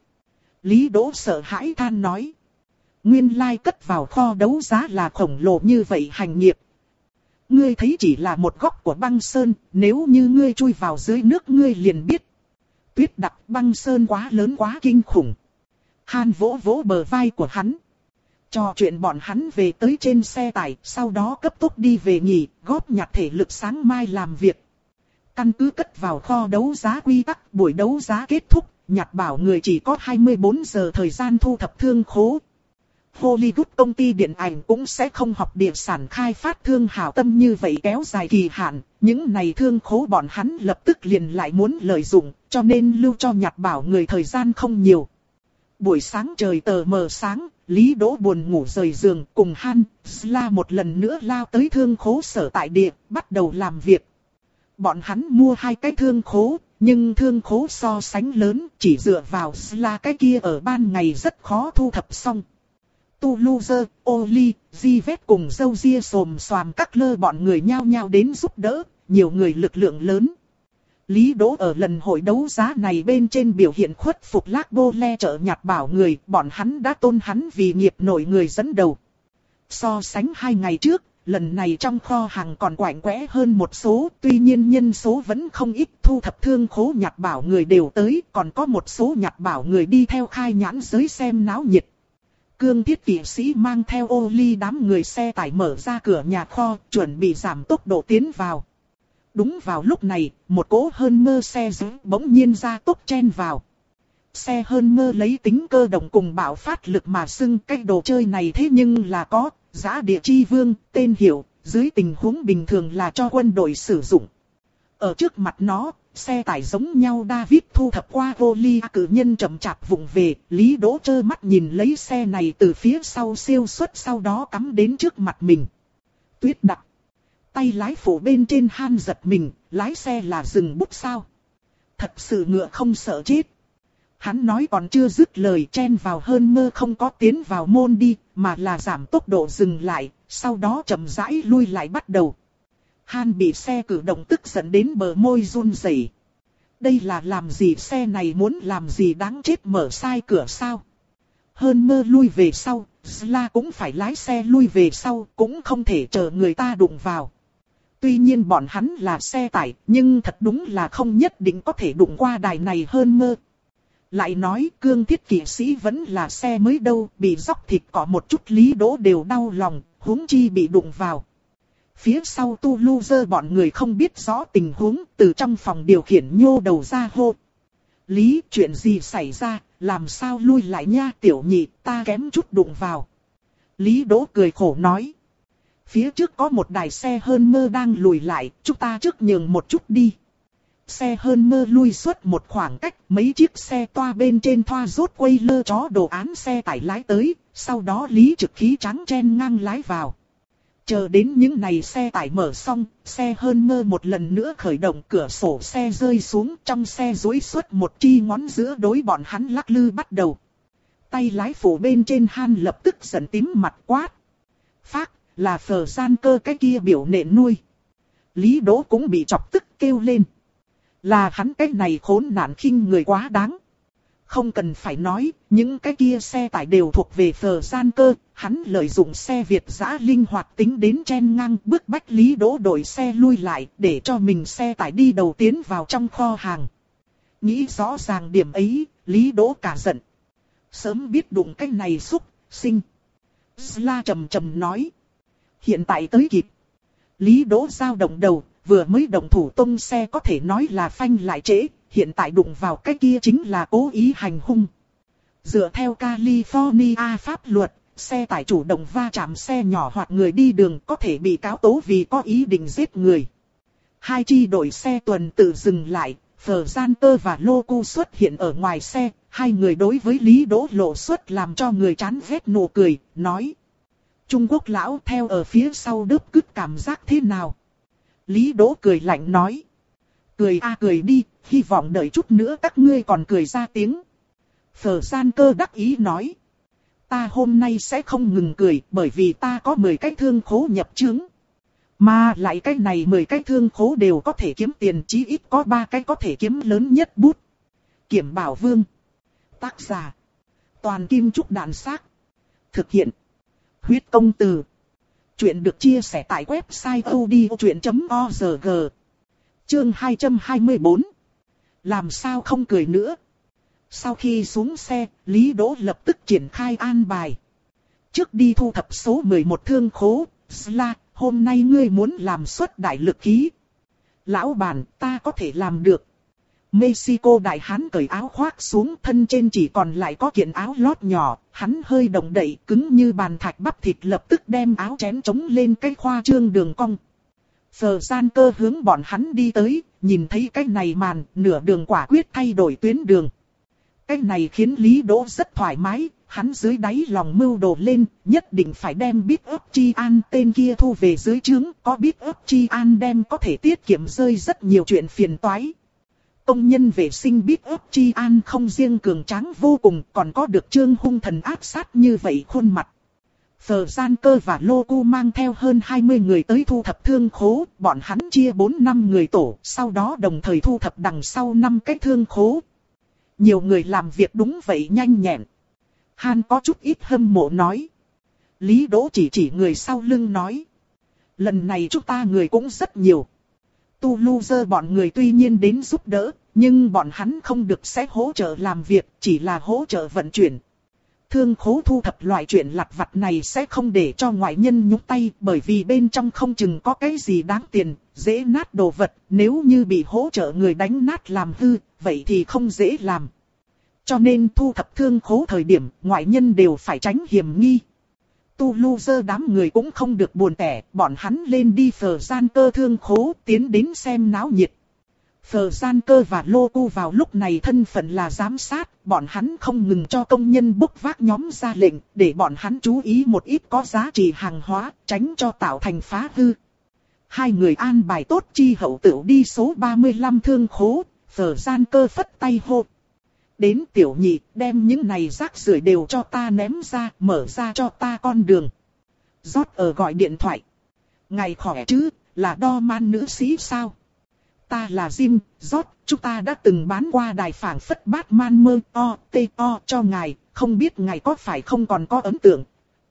Lý Đỗ sợ hãi than nói. Nguyên lai cất vào kho đấu giá là khổng lồ như vậy hành nghiệp. Ngươi thấy chỉ là một góc của băng sơn, nếu như ngươi chui vào dưới nước ngươi liền biết. Tuyết đặc băng sơn quá lớn quá kinh khủng. Han vỗ vỗ bờ vai của hắn. Trò chuyện bọn hắn về tới trên xe tải, sau đó cấp tốc đi về nghỉ, góp nhặt thể lực sáng mai làm việc. Căn cứ cất vào kho đấu giá quy tắc, buổi đấu giá kết thúc, Nhạt Bảo người chỉ có hai mươi bốn giờ thời gian thu thập thương khố. Hollywood công ty điện ảnh cũng sẽ không học địa sản khai phát thương hảo tâm như vậy kéo dài kỳ hạn, những này thương khố bọn hắn lập tức liền lại muốn lợi dụng, cho nên lưu cho Nhạt Bảo người thời gian không nhiều. Buổi sáng trời tờ mờ sáng, Lý Đỗ buồn ngủ rời giường cùng Han, Sla một lần nữa lao tới thương khố sở tại địa, bắt đầu làm việc. Bọn hắn mua hai cái thương khố, nhưng thương khố so sánh lớn, chỉ dựa vào Sla cái kia ở ban ngày rất khó thu thập xong. Toulouse, Oli, Givet cùng dâu ria xồm xoàm các lơ bọn người nhao nhao đến giúp đỡ, nhiều người lực lượng lớn. Lý Đỗ ở lần hội đấu giá này bên trên biểu hiện khuất phục Lác Bô Le trợ Nhạt Bảo người, bọn hắn đã tôn hắn vì nghiệp nội người dẫn đầu. So sánh hai ngày trước, lần này trong kho hàng còn quạnh quẽ hơn một số, tuy nhiên nhân số vẫn không ít, thu thập thương khố Nhạt Bảo người đều tới, còn có một số Nhạt Bảo người đi theo khai nhãn giới xem náo nhiệt. Cương Thiết kỵ sĩ mang theo ô ly đám người xe tải mở ra cửa nhà kho, chuẩn bị giảm tốc độ tiến vào. Đúng vào lúc này, một cỗ hơn mơ xe giữ bỗng nhiên ra tốc chen vào. Xe hơn mơ lấy tính cơ động cùng bạo phát lực mà xưng cái đồ chơi này thế nhưng là có, Giã Địa Chi Vương, tên hiệu, dưới tình huống bình thường là cho quân đội sử dụng. Ở trước mặt nó, xe tải giống nhau David thu thập qua vô ly cử nhân chậm chạp vụng về, Lý Đỗ trơ mắt nhìn lấy xe này từ phía sau siêu xuất sau đó cắm đến trước mặt mình. Tuyết đặc. Tay lái phủ bên trên Han giật mình, lái xe là dừng bút sao? Thật sự ngựa không sợ chết. Hắn nói còn chưa dứt lời chen vào hơn mơ không có tiến vào môn đi, mà là giảm tốc độ dừng lại, sau đó chậm rãi lui lại bắt đầu. Han bị xe cử động tức giận đến bờ môi run rẩy. Đây là làm gì, xe này muốn làm gì đáng chết, mở sai cửa sao? Hơn mơ lui về sau, Sla cũng phải lái xe lui về sau, cũng không thể chờ người ta đụng vào. Tuy nhiên bọn hắn là xe tải, nhưng thật đúng là không nhất định có thể đụng qua đài này hơn mơ. Lại nói Cương Thiết kỵ sĩ vẫn là xe mới đâu, bị róc thịt cỏ một chút Lý Đỗ đều đau lòng, huống chi bị đụng vào. Phía sau Toulouse bọn người không biết rõ tình huống, từ trong phòng điều khiển nhô đầu ra hô. Lý, chuyện gì xảy ra, làm sao lui lại nha tiểu nhị, ta kém chút đụng vào. Lý Đỗ cười khổ nói. Phía trước có một đài xe hơn mơ đang lùi lại, chúng ta trước nhường một chút đi. Xe hơn mơ lui suốt một khoảng cách, mấy chiếc xe toa bên trên thoa rốt quay lơ chó đồ án xe tải lái tới, sau đó Lý Trực khí trắng chen ngang lái vào. Chờ đến những này xe tải mở xong, xe hơn mơ một lần nữa khởi động, cửa sổ xe rơi xuống, trong xe duỗi suốt một chi ngón giữa đối bọn hắn lắc lư bắt đầu. Tay lái phủ bên trên Han lập tức giận tím mặt quát. Phác, là Phở Gian Cơ cái kia biểu nện nuôi. Lý Đỗ cũng bị chọc tức kêu lên. Là hắn cái này khốn nạn khinh người quá đáng. Không cần phải nói, những cái kia xe tải đều thuộc về Phở Gian Cơ, hắn lợi dụng xe Việt dã linh hoạt tính đến chen ngang bức bách Lý Đỗ đổi xe lui lại để cho mình xe tải đi đầu tiến vào trong kho hàng. Nghĩ rõ ràng điểm ấy, Lý Đỗ cả giận. Sớm biết đụng cái này xúc, sinh. Sla trầm trầm nói. Hiện tại tới kịp. Lý Đỗ dao động đầu, vừa mới động thủ tung xe có thể nói là phanh lại trễ, hiện tại đụng vào cái kia chính là cố ý hành hung. Dựa theo California pháp luật, xe tải chủ động va chạm xe nhỏ hoặc người đi đường có thể bị cáo tố vì có ý định giết người. Hai chi đội xe tuần tự dừng lại, Phở Gian Cơ và Lô Cu xuất hiện ở ngoài xe, hai người đối với Lý Đỗ lộ xuất làm cho người chán ghét nụ cười, nói. Trung Quốc lão theo ở phía sau đớp cứt cảm giác thế nào? Lý Đỗ cười lạnh nói. Cười a cười đi, hy vọng đợi chút nữa các ngươi còn cười ra tiếng. Phở Gian Cơ đắc ý nói. Ta hôm nay sẽ không ngừng cười bởi vì ta có mười cái thương khố nhập trướng. Mà lại cái này mười cái thương khố đều có thể kiếm tiền, chí ít có ba cái có thể kiếm lớn nhất bút. Kiểm Bảo Vương. Tác giả. Toàn Kim Trúc Đàn Xác. Thực hiện. Huyết Công Từ. Chuyện được chia sẻ tại website odchuyện chấm org. Chương hai trăm hai mươi bốn. Làm sao không cười nữa. Sau khi xuống xe, Lý Đỗ lập tức triển khai an bài. Trước đi thu thập số mười một thương khố, Sla, hôm nay ngươi muốn làm xuất đại lực khí. Lão bản, ta có thể làm được. Mexico đại hán cởi áo khoác xuống, thân trên chỉ còn lại có kiện áo lót nhỏ, hắn hơi động đậy, cứng như bàn thạch bắp thịt lập tức đem áo chén chống lên cái khoa trương đường cong. Phờ Gian Cơ hướng bọn hắn đi tới, nhìn thấy cái này màn, nửa đường quả quyết thay đổi tuyến đường. Cái này khiến Lý Đỗ rất thoải mái, hắn dưới đáy lòng mưu đồ lên, nhất định phải đem Big Up Chi An tên kia thu về dưới trướng, có Big Up Chi An đem có thể tiết kiệm rơi rất nhiều chuyện phiền toái. Công nhân vệ sinh Big Up Chi An không riêng cường tráng vô cùng, còn có được Trương hung thần áp sát như vậy khuôn mặt. Phờ Gian Cơ và Lô Cu mang theo hơn hai mươi người tới thu thập thương khố, bọn hắn chia bốn năm người tổ, sau đó đồng thời thu thập đằng sau năm cái thương khố. Nhiều người làm việc đúng vậy nhanh nhẹn. Han có chút ít hâm mộ nói. Lý Đỗ chỉ chỉ người sau lưng nói. Lần này chúng ta người cũng rất nhiều. Tu Loser bọn người tuy nhiên đến giúp đỡ, nhưng bọn hắn không được sẽ hỗ trợ làm việc, chỉ là hỗ trợ vận chuyển. Thương khố thu thập loại chuyện lặt vặt này sẽ không để cho ngoại nhân nhúng tay, bởi vì bên trong không chừng có cái gì đáng tiền, dễ nát đồ vật, nếu như bị hỗ trợ người đánh nát làm hư, vậy thì không dễ làm. Cho nên thu thập thương khố thời điểm, ngoại nhân đều phải tránh hiểm nghi. Tu Loser đám người cũng không được buồn tẻ, bọn hắn lên đi Phờ Gian Cơ thương khố, tiến đến xem náo nhiệt. Phờ Gian Cơ và Lô Cu vào lúc này thân phận là giám sát, bọn hắn không ngừng cho công nhân bốc vác nhóm ra lệnh, để bọn hắn chú ý một ít có giá trị hàng hóa, tránh cho tạo thành phá hư. Hai người an bài tốt chi hậu tựu đi số ba mươi lăm thương khố, Phờ Gian Cơ phất tay hô. Đến tiểu nhị, đem những này rác rưởi đều cho ta ném ra, mở ra cho ta con đường. Rót ở gọi điện thoại. Ngày khỏe chứ, là đo man nữ sĩ sao? Ta là Jim, Rót, chúng ta đã từng bán qua đài phảng phất Batman mơ o, tê o cho ngài, không biết ngài có phải không còn có ấn tượng.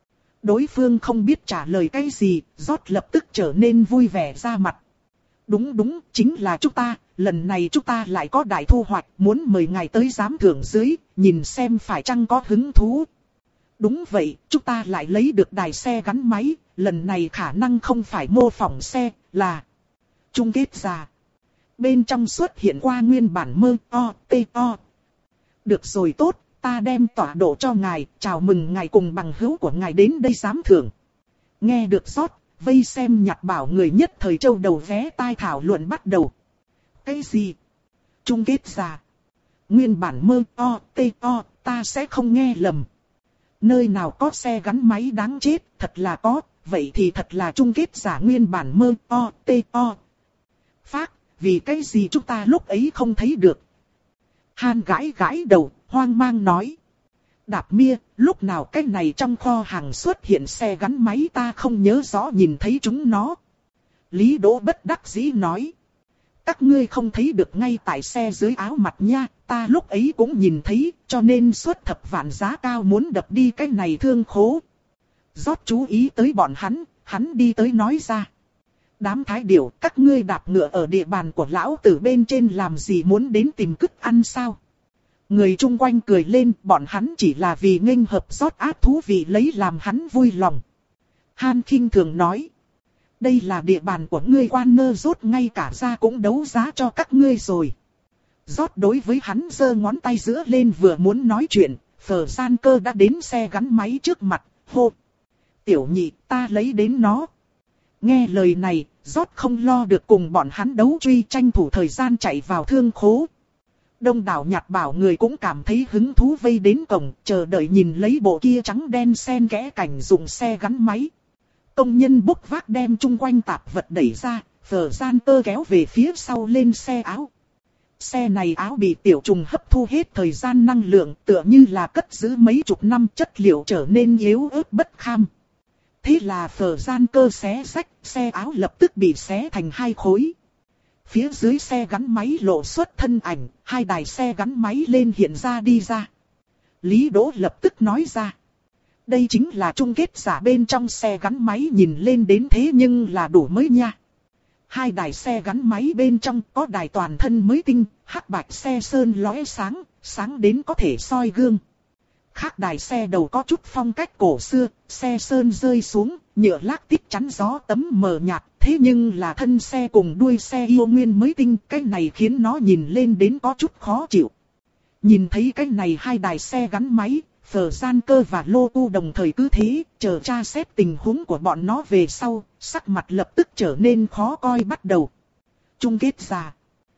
Đối phương không biết trả lời cái gì, Rót lập tức trở nên vui vẻ ra mặt. Đúng đúng, chính là chúng ta, lần này chúng ta lại có đại thu hoạch, muốn mời ngài tới giám thưởng dưới, nhìn xem phải chăng có hứng thú. Đúng vậy, chúng ta lại lấy được đài xe gắn máy, lần này khả năng không phải mô phỏng xe, là chung kết giả. Bên trong xuất hiện qua nguyên bản mơ o, tê o. Được rồi tốt, ta đem tọa độ cho ngài, chào mừng ngài cùng bằng hữu của ngài đến đây giám thưởng. Nghe được Rót, vây xem nhặt bảo người nhất thời châu đầu vé tai thảo luận bắt đầu. Cái gì? Chung kết giả. Nguyên bản mơ o, tê o, ta sẽ không nghe lầm. Nơi nào có xe gắn máy đáng chết, thật là có, vậy thì thật là chung kết giả nguyên bản mơ o, tê o. Phác, vì cái gì chúng ta lúc ấy không thấy được? Han gãi gãi đầu, hoang mang nói. Đạp mia, lúc nào cái này trong kho hàng xuất hiện xe gắn máy ta không nhớ rõ nhìn thấy chúng nó. Lý Đỗ bất đắc dĩ nói. Các ngươi không thấy được ngay tại xe dưới áo mặt nha, ta lúc ấy cũng nhìn thấy, cho nên suốt thập vạn giá cao muốn đập đi cái này thương khố. Rót chú ý tới bọn hắn, hắn đi tới nói ra. Đám thái điểu, các ngươi đạp ngựa ở địa bàn của lão tử bên trên làm gì muốn đến tìm cứt ăn sao? Người chung quanh cười lên, bọn hắn chỉ là vì nghênh hợp Rót ác thú vị lấy làm hắn vui lòng. Han khinh thường nói. Đây là địa bàn của ngươi Warner, rốt ngay cả ra cũng đấu giá cho các ngươi rồi. Rót đối với hắn giơ ngón tay giữa lên vừa muốn nói chuyện, Phờ Gian Cơ đã đến xe gắn máy trước mặt, hô. Tiểu nhị, ta lấy đến nó. Nghe lời này, Rót không lo được cùng bọn hắn đấu truy, tranh thủ thời gian chạy vào thương khố. Đông đảo nhặt bảo người cũng cảm thấy hứng thú vây đến cổng, chờ đợi nhìn lấy bộ kia trắng đen xen kẽ cảnh dùng xe gắn máy. Công nhân bốc vác đem chung quanh tạp vật đẩy ra, Phờ Gian Cơ kéo về phía sau lên xe áo. Xe này áo bị tiểu trùng hấp thu hết thời gian năng lượng, tựa như là cất giữ mấy chục năm, chất liệu trở nên yếu ớt bất kham. Thế là Phở Gian Cơ xé rách, xe áo lập tức bị xé thành hai khối. Phía dưới xe gắn máy lộ xuất thân ảnh, hai đài xe gắn máy lên hiện ra đi ra. Lý Đỗ lập tức nói ra. Đây chính là chung kết giả bên trong xe gắn máy, nhìn lên đến thế nhưng là đủ mới nha. Hai đài xe gắn máy bên trong có đài toàn thân mới tinh, hắc bạch xe sơn lóe sáng, sáng đến có thể soi gương. Khác đài xe đầu có chút phong cách cổ xưa, xe sơn rơi xuống, nhựa lác tích chắn gió tấm mờ nhạt. Thế nhưng là thân xe cùng đuôi xe yêu nguyên mới tinh, cái này khiến nó nhìn lên đến có chút khó chịu. Nhìn thấy cái này hai đài xe gắn máy, Phở Gian Cơ và Lô Tu đồng thời cứ thế, chờ tra xét tình huống của bọn nó về sau, sắc mặt lập tức trở nên khó coi bắt đầu. Chung kết ra.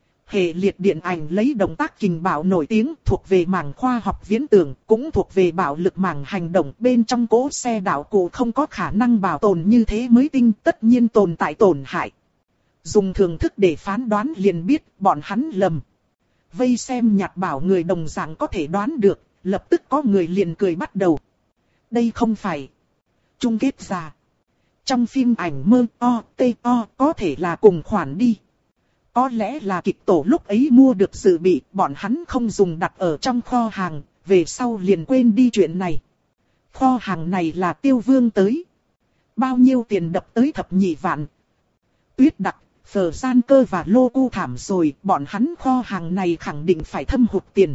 Hệ liệt điện ảnh lấy động tác kình bạo nổi tiếng, thuộc về mảng khoa học viễn tưởng, cũng thuộc về bạo lực mảng hành động. Bên trong cỗ xe đạo cụ không có khả năng bảo tồn như thế mới tinh, tất nhiên tồn tại tổn hại. Dùng thường thức để phán đoán liền biết bọn hắn lầm. Vây xem nhạt bảo người đồng dạng có thể đoán được, lập tức có người liền cười bắt đầu. Đây không phải chung kết ra. Trong phim ảnh mơ o tê o có thể là cùng khoản đi. Có lẽ là kịch tổ lúc ấy mua được dự bị, bọn hắn không dùng đặt ở trong kho hàng, về sau liền quên đi chuyện này. Kho hàng này là Tiêu Vương tới. Bao nhiêu tiền đập tới thập nhị vạn. Tuyết Đặc, Phở Gian Cơ và Lô Cu thảm rồi, bọn hắn kho hàng này khẳng định phải thâm hụt tiền.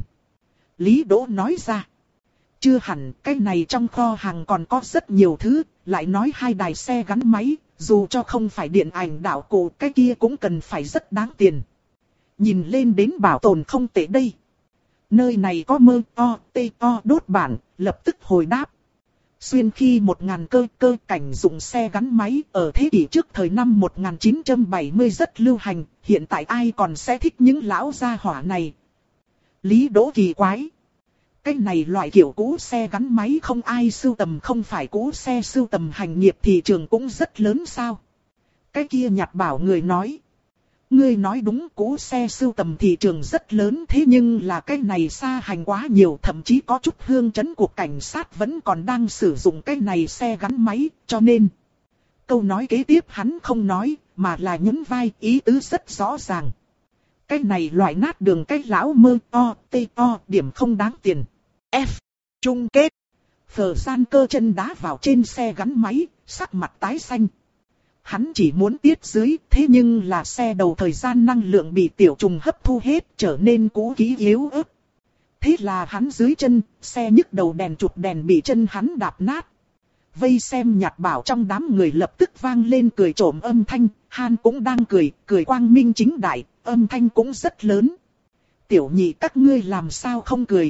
Lý Đỗ nói ra. Chưa hẳn, cái này trong kho hàng còn có rất nhiều thứ, lại nói hai đài xe gắn máy, dù cho không phải điện ảnh đạo cụ, cái kia cũng cần phải rất đáng tiền. Nhìn lên đến bảo tồn không tệ đây. Nơi này có mơ o tê o đốt bản, lập tức hồi đáp. Xuyên khi một ngàn cơ cơ cảnh dụng xe gắn máy ở thế kỷ trước thời năm một nghìn chín trăm bảy mươi rất lưu hành, hiện tại ai còn sẽ thích những lão gia hỏa này. Lý Đỗ kỳ quái. Cái này loại kiểu cũ xe gắn máy không ai sưu tầm, không phải cũ xe sưu tầm hành nghiệp thị trường cũng rất lớn sao? Cái kia nhạt bảo người nói. Ngươi nói đúng, cũ xe sưu tầm thị trường rất lớn, thế nhưng là cái này xa hành quá nhiều, thậm chí có chút hương chấn cuộc cảnh sát vẫn còn đang sử dụng cái này xe gắn máy, cho nên. Câu nói kế tiếp hắn không nói, mà là nhún vai, ý tứ rất rõ ràng. Cái này loại nát đường cái lão mơ o tê o điểm không đáng tiền. F. Chung kết. Phở Gian Cơ chân đá vào trên xe gắn máy, sắc mặt tái xanh. Hắn chỉ muốn tiết dưới, thế nhưng là xe đầu thời gian năng lượng bị tiểu trùng hấp thu hết, trở nên cũ kỹ yếu ớt. Thế là hắn dưới chân, xe nhức đầu đèn chụp đèn bị chân hắn đạp nát. Vây xem nhạt bảo trong đám người lập tức vang lên cười trộm âm thanh, Han cũng đang cười, cười quang minh chính đại, âm thanh cũng rất lớn. Tiểu nhị các ngươi làm sao không cười?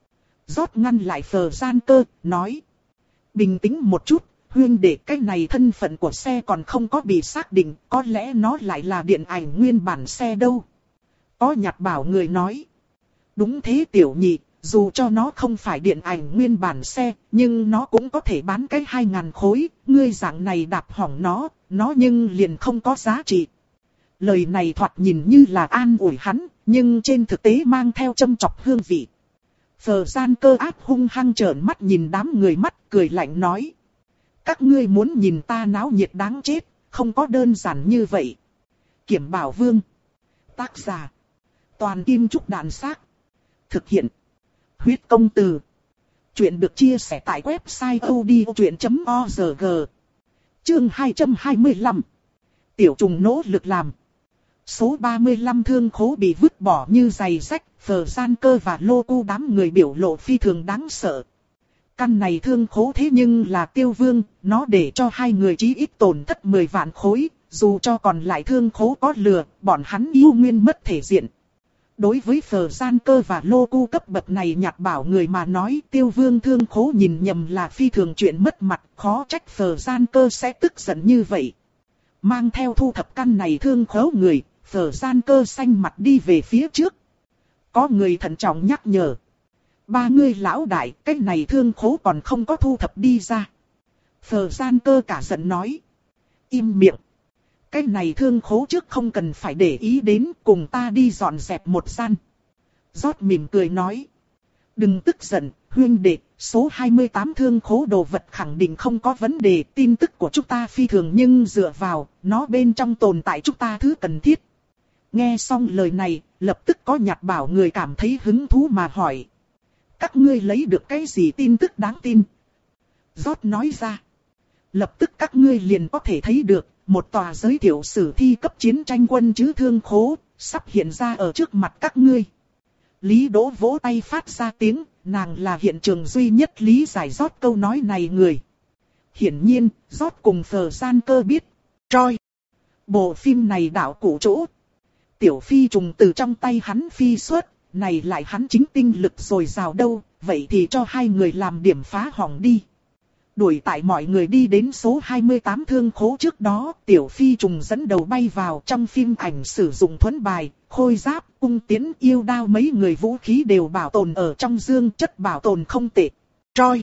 Rót ngăn lại Phở Gian Cơ, nói. Bình tĩnh một chút, huyên đệ, cái này thân phận của xe còn không có bị xác định, có lẽ nó lại là điện ảnh nguyên bản xe đâu. Có nhạt bảo người nói. Đúng thế tiểu nhị, dù cho nó không phải điện ảnh nguyên bản xe, nhưng nó cũng có thể bán cái hai ngàn khối, ngươi dạng này đạp hỏng nó, nó nhưng liền không có giá trị. Lời này thoạt nhìn như là an ủi hắn, nhưng trên thực tế mang theo châm chọc hương vị. Phở Gian Cơ áp hung hăng trợn mắt nhìn đám người mắt, cười lạnh nói. Các ngươi muốn nhìn ta náo nhiệt đáng chết, không có đơn giản như vậy. Kiểm Bảo Vương. Tác giả. Toàn Kim Trúc Đàn Xác. Thực hiện. Huyết Công Từ. Chuyện được chia sẻ tại website odchuyện chấm org. Chương hai trăm hai mươi lăm. Tiểu trùng nỗ lực làm. Số ba mươi lăm thương khố bị vứt bỏ như giày rách, Phở Gian Cơ và Lô Cu đám người biểu lộ phi thường đáng sợ. Căn này thương khố thế nhưng là Tiêu Vương, nó để cho hai người chí ít tổn thất mười vạn khối, dù cho còn lại thương khố có lừa, bọn hắn yêu nguyên mất thể diện. Đối với Phở Gian Cơ và Lô Cu cấp bậc này nhạt bảo người mà nói, Tiêu Vương thương khố nhìn nhầm là phi thường chuyện mất mặt, khó trách Phở Gian Cơ sẽ tức giận như vậy. Mang theo thu thập căn này thương khố người, Phở Gian Cơ xanh mặt đi về phía trước. Có người thận trọng nhắc nhở. Ba người lão đại, cái này thương khố còn không có thu thập đi ra. Phở Gian Cơ cả giận nói. Im miệng. Cái này thương khố trước không cần phải để ý đến, cùng ta đi dọn dẹp một gian. Rót mỉm cười nói. Đừng tức giận, huynh đệ, số hai mươi tám thương khố đồ vật khẳng định không có vấn đề. Tin tức của chúng ta phi thường nhưng dựa vào, nó bên trong tồn tại chúng ta thứ cần thiết. Nghe xong lời này, lập tức có nhặt bảo người cảm thấy hứng thú mà hỏi. Các ngươi lấy được cái gì tin tức đáng tin? Rót nói ra. Lập tức các ngươi liền có thể thấy được, một tòa giới thiệu sử thi cấp chiến tranh quân chứ thương khố, sắp hiện ra ở trước mặt các ngươi. Lý Đỗ vỗ tay phát ra tiếng, nàng là hiện trường duy nhất lý giải Rót câu nói này người. Hiển nhiên, Rót cùng Phờ Gian Cơ biết. Troy. Bộ phim này đạo cụ chỗ. Tiểu phi trùng từ trong tay hắn phi xuất, này lại hắn chính tinh lực rồi rào đâu, vậy thì cho hai người làm điểm phá hỏng đi. Đuổi tại mọi người đi đến số hai mươi tám thương khố trước đó, tiểu phi trùng dẫn đầu bay vào. Trong phim ảnh sử dụng thuẫn bài, khôi giáp, cung tiễn, yêu đao mấy người vũ khí đều bảo tồn ở trong dương, chất bảo tồn không tệ. Troy.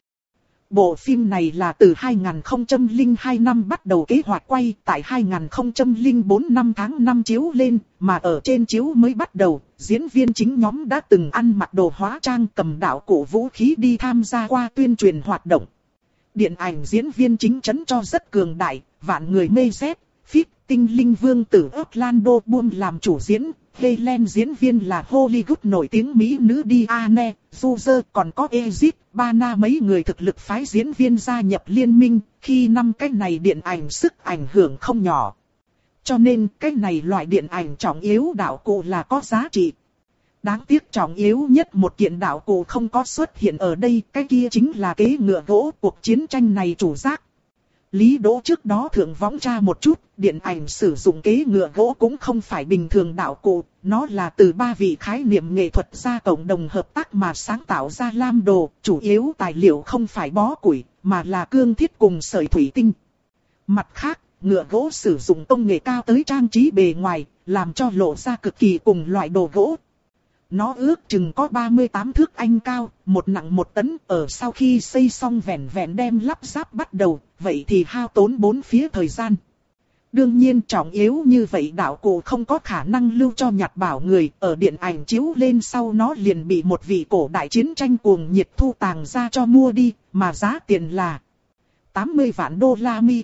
Bộ phim này là từ hai nghìn không trăm lẻ hai năm bắt đầu kế hoạch quay, tại hai nghìn không trăm lẻ bốn năm tháng năm chiếu lên, mà ở trên chiếu mới bắt đầu, diễn viên chính nhóm đã từng ăn mặc đồ hóa trang cầm đạo cụ vũ khí đi tham gia qua tuyên truyền hoạt động. Điện ảnh diễn viên chính chấn cho rất cường đại, vạn người mê xét, phít, tinh linh vương tử Orlando Bloom làm chủ diễn, Helen diễn viên là Hollywood nổi tiếng mỹ nữ Diane Zuzer, còn có Ezit, Bana mấy người thực lực phái diễn viên gia nhập liên minh, khi năm cái này điện ảnh sức ảnh hưởng không nhỏ. Cho nên cái này loại điện ảnh trọng yếu đạo cụ là có giá trị. Đáng tiếc trọng yếu nhất một kiện đạo cụ không có xuất hiện ở đây, cái kia chính là kế ngựa gỗ cuộc chiến tranh này chủ giác. Lý Đỗ trước đó thượng võng tra một chút, điện ảnh sử dụng kế ngựa gỗ cũng không phải bình thường đạo cụ, nó là từ ba vị khái niệm nghệ thuật gia cộng đồng hợp tác mà sáng tạo ra lam đồ, chủ yếu tài liệu không phải bó củi, mà là cương thiết cùng sợi thủy tinh. Mặt khác, ngựa gỗ sử dụng công nghệ cao tới trang trí bề ngoài, làm cho lộ ra cực kỳ cùng loại đồ gỗ. Nó ước chừng có ba mươi tám thước anh cao, một nặng một tấn, ở sau khi xây xong vẹn vẹn đem lắp ráp bắt đầu, vậy thì hao tốn bốn phía thời gian. Đương nhiên trọng yếu như vậy đạo cụ không có khả năng lưu cho nhặt bảo người, ở điện ảnh chiếu lên sau nó liền bị một vị cổ đại chiến tranh cuồng nhiệt thu tàng ra cho mua đi, mà giá tiền là tám mươi vạn đô la Mi.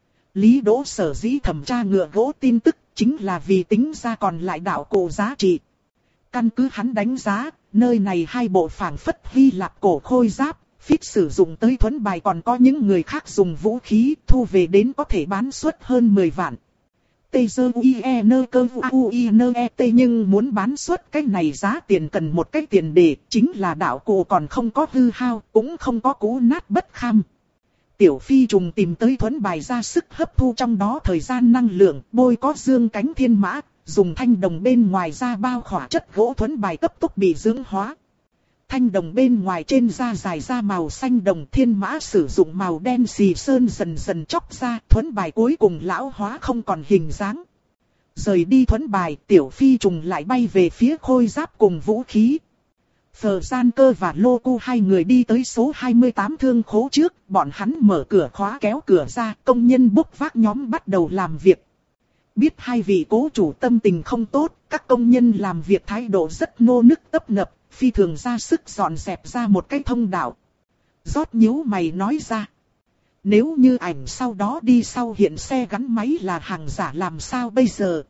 Lý Đỗ sở dĩ thẩm tra ngựa gỗ tin tức, chính là vì tính ra còn lại đạo cụ giá trị. Căn cứ hắn đánh giá, nơi này hai bộ phảng phất Hy Lạp cổ khôi giáp, phít sử dụng tới thuẫn bài còn có những người khác dùng vũ khí, thu về đến có thể bán suất hơn mười vạn. Tê dơ uie nơ cơ uie nơ et nhưng muốn bán suất cái này giá tiền cần một cái tiền đề, chính là đạo cụ còn không có hư hao, cũng không có cũ nát bất kham. Tiểu phi trùng tìm tới thuẫn bài ra sức hấp thu trong đó thời gian năng lượng, bôi có dương cánh thiên mã. Dùng thanh đồng bên ngoài ra bao khỏa chất gỗ thuẫn bài cấp tốc bị dưỡng hóa. Thanh đồng bên ngoài trên da dài ra màu xanh đồng, thiên mã sử dụng màu đen xì sơn dần dần chóc ra, thuẫn bài cuối cùng lão hóa không còn hình dáng. Rời đi thuẫn bài, tiểu phi trùng lại bay về phía khôi giáp cùng vũ khí. Phờ Gian Cơ và Lô Cu hai người đi tới số hai mươi tám thương khố trước, bọn hắn mở cửa khóa kéo cửa ra, công nhân bốc vác nhóm bắt đầu làm việc. Biết hai vị cố chủ tâm tình không tốt, các công nhân làm việc thái độ rất nô nức tấp nập, phi thường ra sức dọn dẹp ra một cái thông đạo. Rót nhíu mày nói ra. Nếu như ảnh sau đó đi sau hiện xe gắn máy là hàng giả làm sao bây giờ?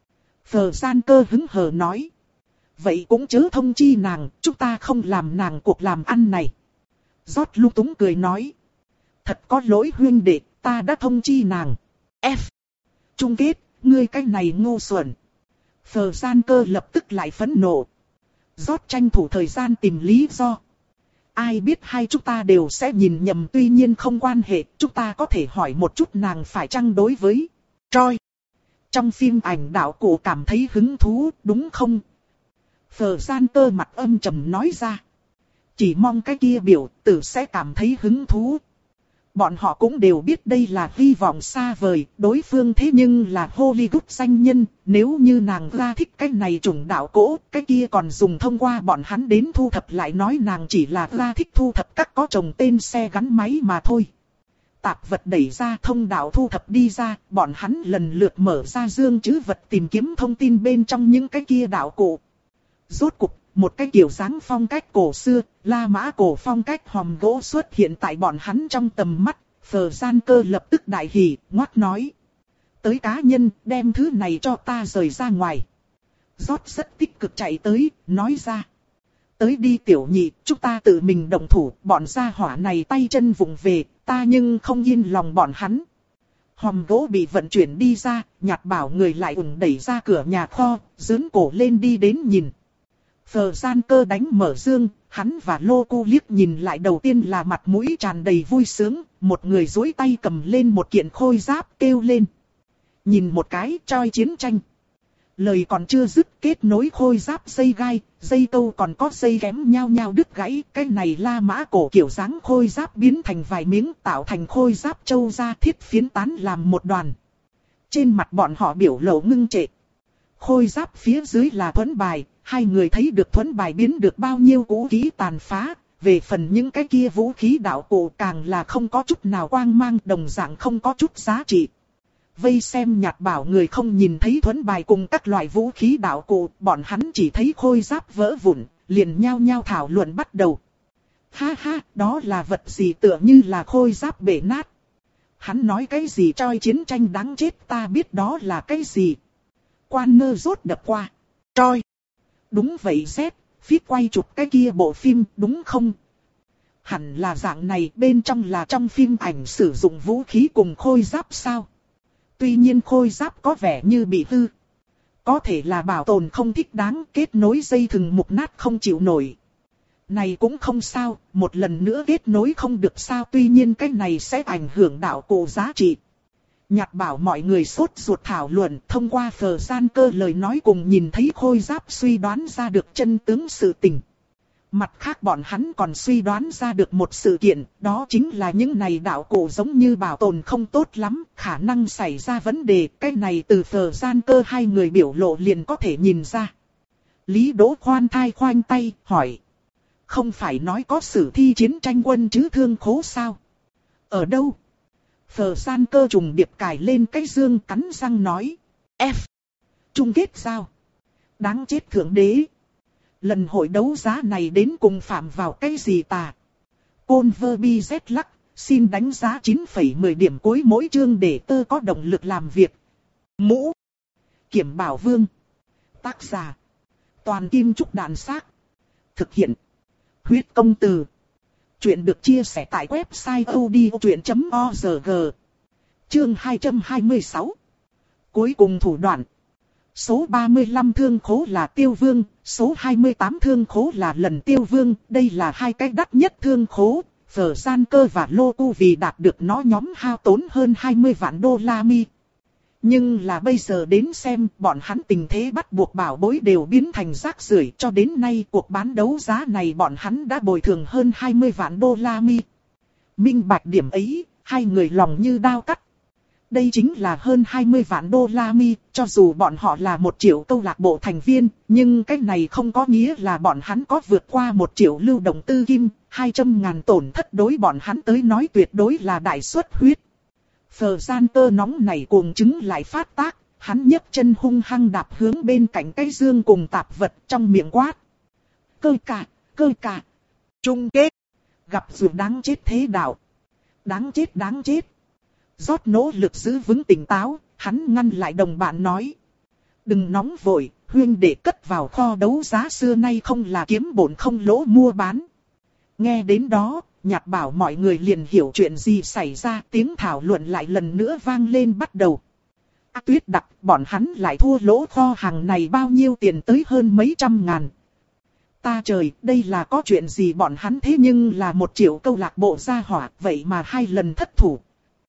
Phờ Gian Cơ hứng hờ nói. Vậy cũng chớ thông chi nàng, chúng ta không làm nàng cuộc làm ăn này. Rót lung túng cười nói. Thật có lỗi huynh đệ, ta đã thông chi nàng. F. Chung kết. Ngươi cái này ngu xuẩn. Phờ Gian Cơ lập tức lại phẫn nộ. Rót tranh thủ thời gian tìm lý do. Ai biết hai chúng ta đều sẽ nhìn nhầm, tuy nhiên không quan hệ, chúng ta có thể hỏi một chút nàng phải chăng đối với Troy. Trong phim ảnh đạo cụ cảm thấy hứng thú, đúng không? Phờ Gian Cơ mặt âm trầm nói ra. Chỉ mong cái kia biểu tử sẽ cảm thấy hứng thú. Bọn họ cũng đều biết đây là hy vọng xa vời, đối phương thế nhưng là Hollywood danh nhân, nếu như nàng ra thích cái này chủng đạo cỗ, cái kia còn dùng thông qua bọn hắn đến thu thập lại nói nàng chỉ là ra thích thu thập các có chồng tên xe gắn máy mà thôi. tạp vật đẩy ra thông đạo thu thập đi ra, bọn hắn lần lượt mở ra dương trữ vật tìm kiếm thông tin bên trong những cái kia đạo cụ. Rốt cục, một cái kiểu dáng phong cách cổ xưa, La Mã cổ phong cách hòm gỗ xuất hiện tại bọn hắn trong tầm mắt. Phờ Gian Cơ lập tức đại hỉ, ngoác nói. Tới cá nhân, đem thứ này cho ta rời ra ngoài. Rót rất tích cực chạy tới, nói ra. Tới đi tiểu nhị, chúng ta tự mình động thủ, bọn gia hỏa này tay chân vụng về, ta nhưng không yên lòng bọn hắn. Hòm gỗ bị vận chuyển đi ra, Nhạt Bảo người lại ủng đẩy ra cửa nhà kho, dướn cổ lên đi đến nhìn. Phờ Gian Cơ đánh mở dương, hắn và Lô Cu liếc nhìn lại, đầu tiên là mặt mũi tràn đầy vui sướng, một người duỗi tay cầm lên một kiện khôi giáp kêu lên. Nhìn một cái choi chiến tranh. Lời còn chưa dứt, kết nối khôi giáp dây gai, dây câu còn có dây kém nhau nhau đứt gãy. Cái này La Mã cổ kiểu dáng khôi giáp biến thành vài miếng tạo thành khôi giáp châu da thiết phiến tán làm một đoàn. Trên mặt bọn họ biểu lộ ngưng trệ. Khôi giáp phía dưới là thuẫn bài, hai người thấy được thuẫn bài biến được bao nhiêu vũ khí tàn phá. Về phần những cái kia vũ khí đạo cụ càng là không có chút nào quang mang, đồng dạng không có chút giá trị. Vây xem Nhạt Bảo người không nhìn thấy thuẫn bài cùng các loại vũ khí đạo cụ, bọn hắn chỉ thấy khôi giáp vỡ vụn, liền nhao nhao thảo luận bắt đầu. Ha ha, đó là vật gì, tựa như là khôi giáp bể nát. Hắn nói cái gì choi chiến tranh đáng chết, ta biết đó là cái gì. Quan nơ rốt đập qua. Choi. Đúng vậy Z, Phít quay chụp cái kia bộ phim, đúng không? Hẳn là dạng này, bên trong là trong phim ảnh sử dụng vũ khí cùng khôi giáp sao? Tuy nhiên khôi giáp có vẻ như bị hư. Có thể là bảo tồn không thích đáng, kết nối dây thừng mục nát không chịu nổi. Này cũng không sao, một lần nữa kết nối không được sao, tuy nhiên cái này sẽ ảnh hưởng đạo cụ giá trị. Nhạt Bảo mọi người sốt ruột thảo luận, thông qua Phờ Gian Cơ lời nói cùng nhìn thấy khôi giáp suy đoán ra được chân tướng sự tình. Mặt khác bọn hắn còn suy đoán ra được một sự kiện, đó chính là những này đạo cụ giống như bảo tồn không tốt lắm, khả năng xảy ra vấn đề, cái này từ Phờ Gian Cơ hai người biểu lộ liền có thể nhìn ra. Lý Đỗ khoan thai khoanh tay, hỏi. Không phải nói có sử thi chiến tranh quân chứ thương khố sao? Ở đâu? Phờ Gian Cơ trùng điệp cài lên cái dương cắn răng nói. F. Chung kết sao? Đáng chết thượng đế. Lần hội đấu giá này đến cùng phạm vào cái gì tà? Côn vơ bi z lắc, xin đánh giá chín phẩy mười điểm cuối mỗi chương để tơ có động lực làm việc. Mũ. Kiểm Bảo Vương. Tác giả. Toàn Kim Trúc Đạn Xác. Thực hiện. Huyết Công Từ. Chuyện được chia sẻ tại website odchuyện chấm org. Chương hai trăm hai mươi sáu. Cuối cùng thủ đoạn. Số ba mươi lăm thương khố là Tiêu Vương, số hai mươi tám thương khố là Lần Tiêu Vương. Đây là hai cái đắt nhất thương khố. Phờ Gian Cơ và Lô Cu vì đạt được nó nhóm hao tốn hơn hai mươi vạn đô la mi. Nhưng là bây giờ đến xem, bọn hắn tình thế bắt buộc bảo bối đều biến thành rác rưởi, cho đến nay cuộc bán đấu giá này bọn hắn đã bồi thường hơn hai mươi vạn đô la mi. Minh bạch điểm ấy, hai người lòng như đao cắt. Đây chính là hơn hai mươi vạn đô la mi, cho dù bọn họ là một triệu câu lạc bộ thành viên, nhưng cái này không có nghĩa là bọn hắn có vượt qua một triệu lưu động tư kim, hai trăm ngàn tổn thất đối bọn hắn tới nói tuyệt đối là đại suất huyết. Phờ Gian Cơ nóng này cuồng chứng lại phát tác, hắn nhấc chân hung hăng đạp hướng bên cạnh cái dương cùng tạp vật trong miệng quát. Cơ cả, cơ cả, chung kết, gặp dù đáng chết thế đạo. Đáng chết đáng chết. Rót nỗ lực giữ vững tỉnh táo, hắn ngăn lại đồng bạn nói. Đừng nóng vội, huynh đệ cất vào kho đấu giá xưa nay không là kiếm bổn không lỗ mua bán. Nghe đến đó, Nhạt Bảo mọi người liền hiểu chuyện gì xảy ra, tiếng thảo luận lại lần nữa vang lên bắt đầu. A Tuyết Đặc, bọn hắn lại thua lỗ kho hàng này bao nhiêu tiền tới hơn mấy trăm ngàn. Ta trời, đây là có chuyện gì bọn hắn thế nhưng là một triệu câu lạc bộ gia hỏa, vậy mà hai lần thất thủ.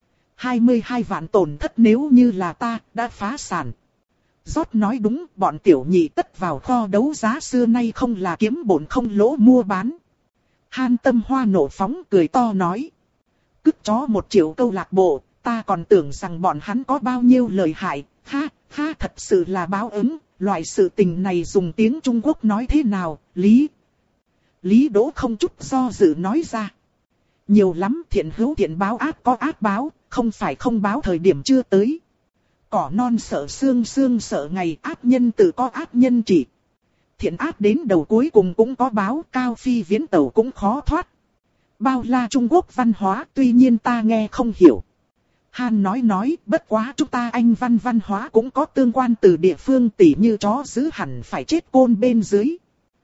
hai mươi hai vạn tổn thất nếu như là ta, đã phá sản. Rót nói đúng, bọn tiểu nhị tất vào kho đấu giá xưa nay không là kiếm bổn không lỗ mua bán. Han Tâm Hoa nổ phóng cười to nói. Cứt chó một triệu câu lạc bộ, ta còn tưởng rằng bọn hắn có bao nhiêu lợi hại, ha, ha thật sự là báo ứng, loại sự tình này dùng tiếng Trung Quốc nói thế nào, Lý. Lý Đỗ không chút do dự nói ra. Nhiều lắm, thiện hữu thiện báo, ác có ác báo, không phải không báo thời điểm chưa tới. Cỏ non sợ xương, xương sợ ngày, ác nhân tự có ác nhân trị. Thiện ác đến đầu cuối cùng cũng có báo, cao phi viễn tẩu cũng khó thoát. Bao la Trung Quốc văn hóa, tuy nhiên ta nghe không hiểu. Han nói nói, bất quá chúng ta Anh văn văn hóa cũng có tương quan từ địa phương, tỉ như chó giữ hẳn phải chết côn bên dưới.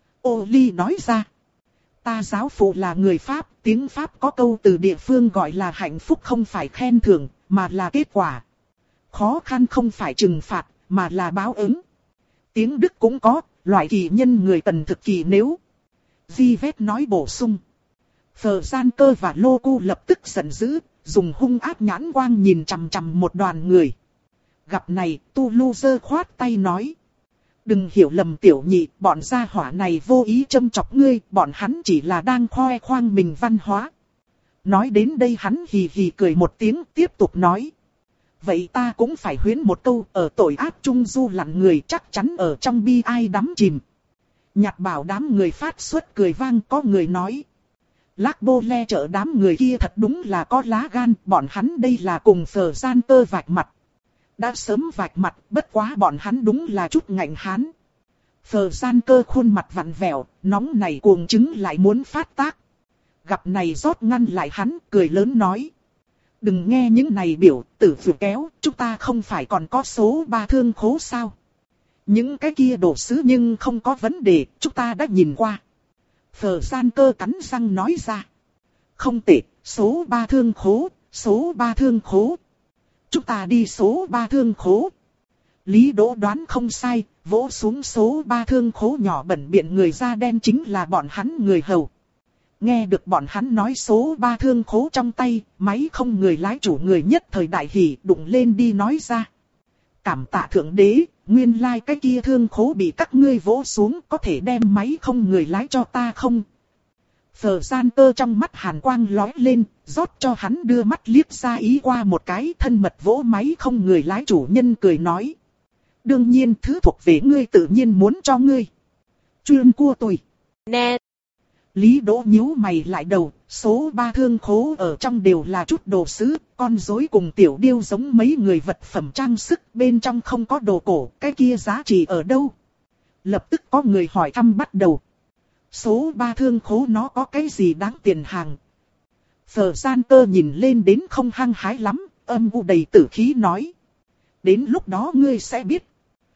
Ô Ly nói ra, ta giáo phụ là người Pháp, tiếng Pháp có câu từ địa phương gọi là hạnh phúc không phải khen thưởng, mà là kết quả. Khó khăn không phải trừng phạt, mà là báo ứng. Tiếng Đức cũng có, loại kỳ nhân người tần thực kỳ nếu. Di Vết nói bổ sung. Phờ Gian Cơ và Lô Cu lập tức giận dữ, dùng hung ác nhãn quang nhìn chằm chằm một đoàn người. Gặp này, Tu Lu giơ khoát tay nói. Đừng hiểu lầm tiểu nhị, bọn gia hỏa này vô ý châm chọc ngươi, bọn hắn chỉ là đang khoe khoang mình văn hóa. Nói đến đây hắn hì hì cười một tiếng, tiếp tục nói. Vậy ta cũng phải huyễn một câu, ở tội ác trung du lặn người chắc chắn ở trong bi ai đắm chìm. Nhạc bảo đám người phát xuất cười vang, có người nói. Lác Bô Le chợ đám người kia thật đúng là có lá gan, bọn hắn đây là cùng Phờ Gian Cơ vạch mặt. Đã sớm vạch mặt, bất quá bọn hắn đúng là chút ngạnh hán. Phờ Gian Cơ khuôn mặt vặn vẹo, nóng này cuồng chứng lại muốn phát tác. Gặp này rót ngăn lại hắn, cười lớn nói. Đừng nghe những này biểu, tử vừa kéo, chúng ta không phải còn có số ba thương khố sao. Những cái kia đồ sứ nhưng không có vấn đề, chúng ta đã nhìn qua. Phờ Gian Cơ cắn răng nói ra. Không tệ, số ba thương khố, số ba thương khố. Chúng ta đi số ba thương khố. Lý Đỗ đoán không sai, vỗ xuống số ba thương khố nhỏ bẩn biện người da đen chính là bọn hắn người hầu. Nghe được bọn hắn nói số ba thương khố trong tay, máy không người lái chủ người nhất thời đại hỉ đụng lên đi nói ra. Cảm tạ thượng đế, nguyên lai like cái kia thương khố bị các ngươi vỗ xuống, có thể đem máy không người lái cho ta không? Phờ Gian Cơ trong mắt hàn quang lóe lên, rót cho hắn đưa mắt liếc ra ý qua một cái, thân mật vỗ máy không người lái chủ nhân cười nói. Đương nhiên thứ thuộc về ngươi tự nhiên muốn cho ngươi. Chuyên cua tôi. Nè. Lý Đỗ nhíu mày lại đầu, số ba thương khố ở trong đều là chút đồ sứ, con rối cùng tiểu điêu giống mấy người vật phẩm trang sức, bên trong không có đồ cổ, cái kia giá trị ở đâu? Lập tức có người hỏi thăm bắt đầu. Số ba thương khố nó có cái gì đáng tiền hàng? Phờ Gian Cơ nhìn lên đến không hăng hái lắm, âm u đầy tử khí nói. Đến lúc đó ngươi sẽ biết.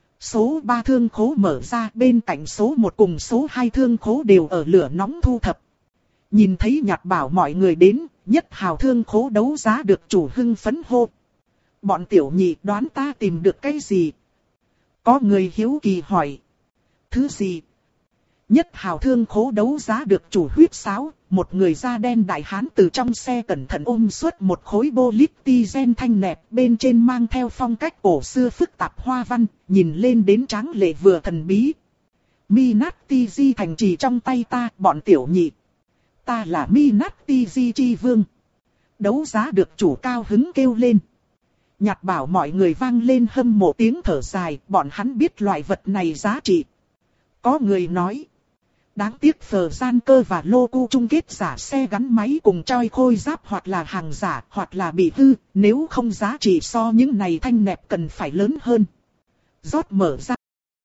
Số ba thương khố mở ra, bên cạnh số một cùng số hai thương khố đều ở lửa nóng thu thập. Nhìn thấy Nhạt Bảo mọi người đến, Nhất Hào thương khố đấu giá được chủ hưng phấn hô. Bọn tiểu nhị đoán ta tìm được cái gì? Có người hiếu kỳ hỏi. Thứ gì? Nhất Hào thương khố đấu giá được chủ huyết sáo, một người da đen đại hán từ trong xe cẩn thận ôm suốt một khối polyethylene thanh nẹp, bên trên mang theo phong cách cổ xưa phức tạp hoa văn, nhìn lên đến tráng lệ vừa thần bí. Minati Di thành trì trong tay ta, bọn tiểu nhị. Ta là Minati Di chi vương. Đấu giá được chủ cao hứng kêu lên. Nhạt Bảo mọi người vang lên hâm mộ tiếng thở dài, bọn hắn biết loại vật này giá trị. Có người nói. Đáng tiếc Phờ Gian Cơ và Lô Cu chung kết giả xe gắn máy cùng choi khôi giáp hoặc là hàng giả hoặc là bị hư, nếu không giá trị so những này thanh nẹp cần phải lớn hơn. Rót mở ra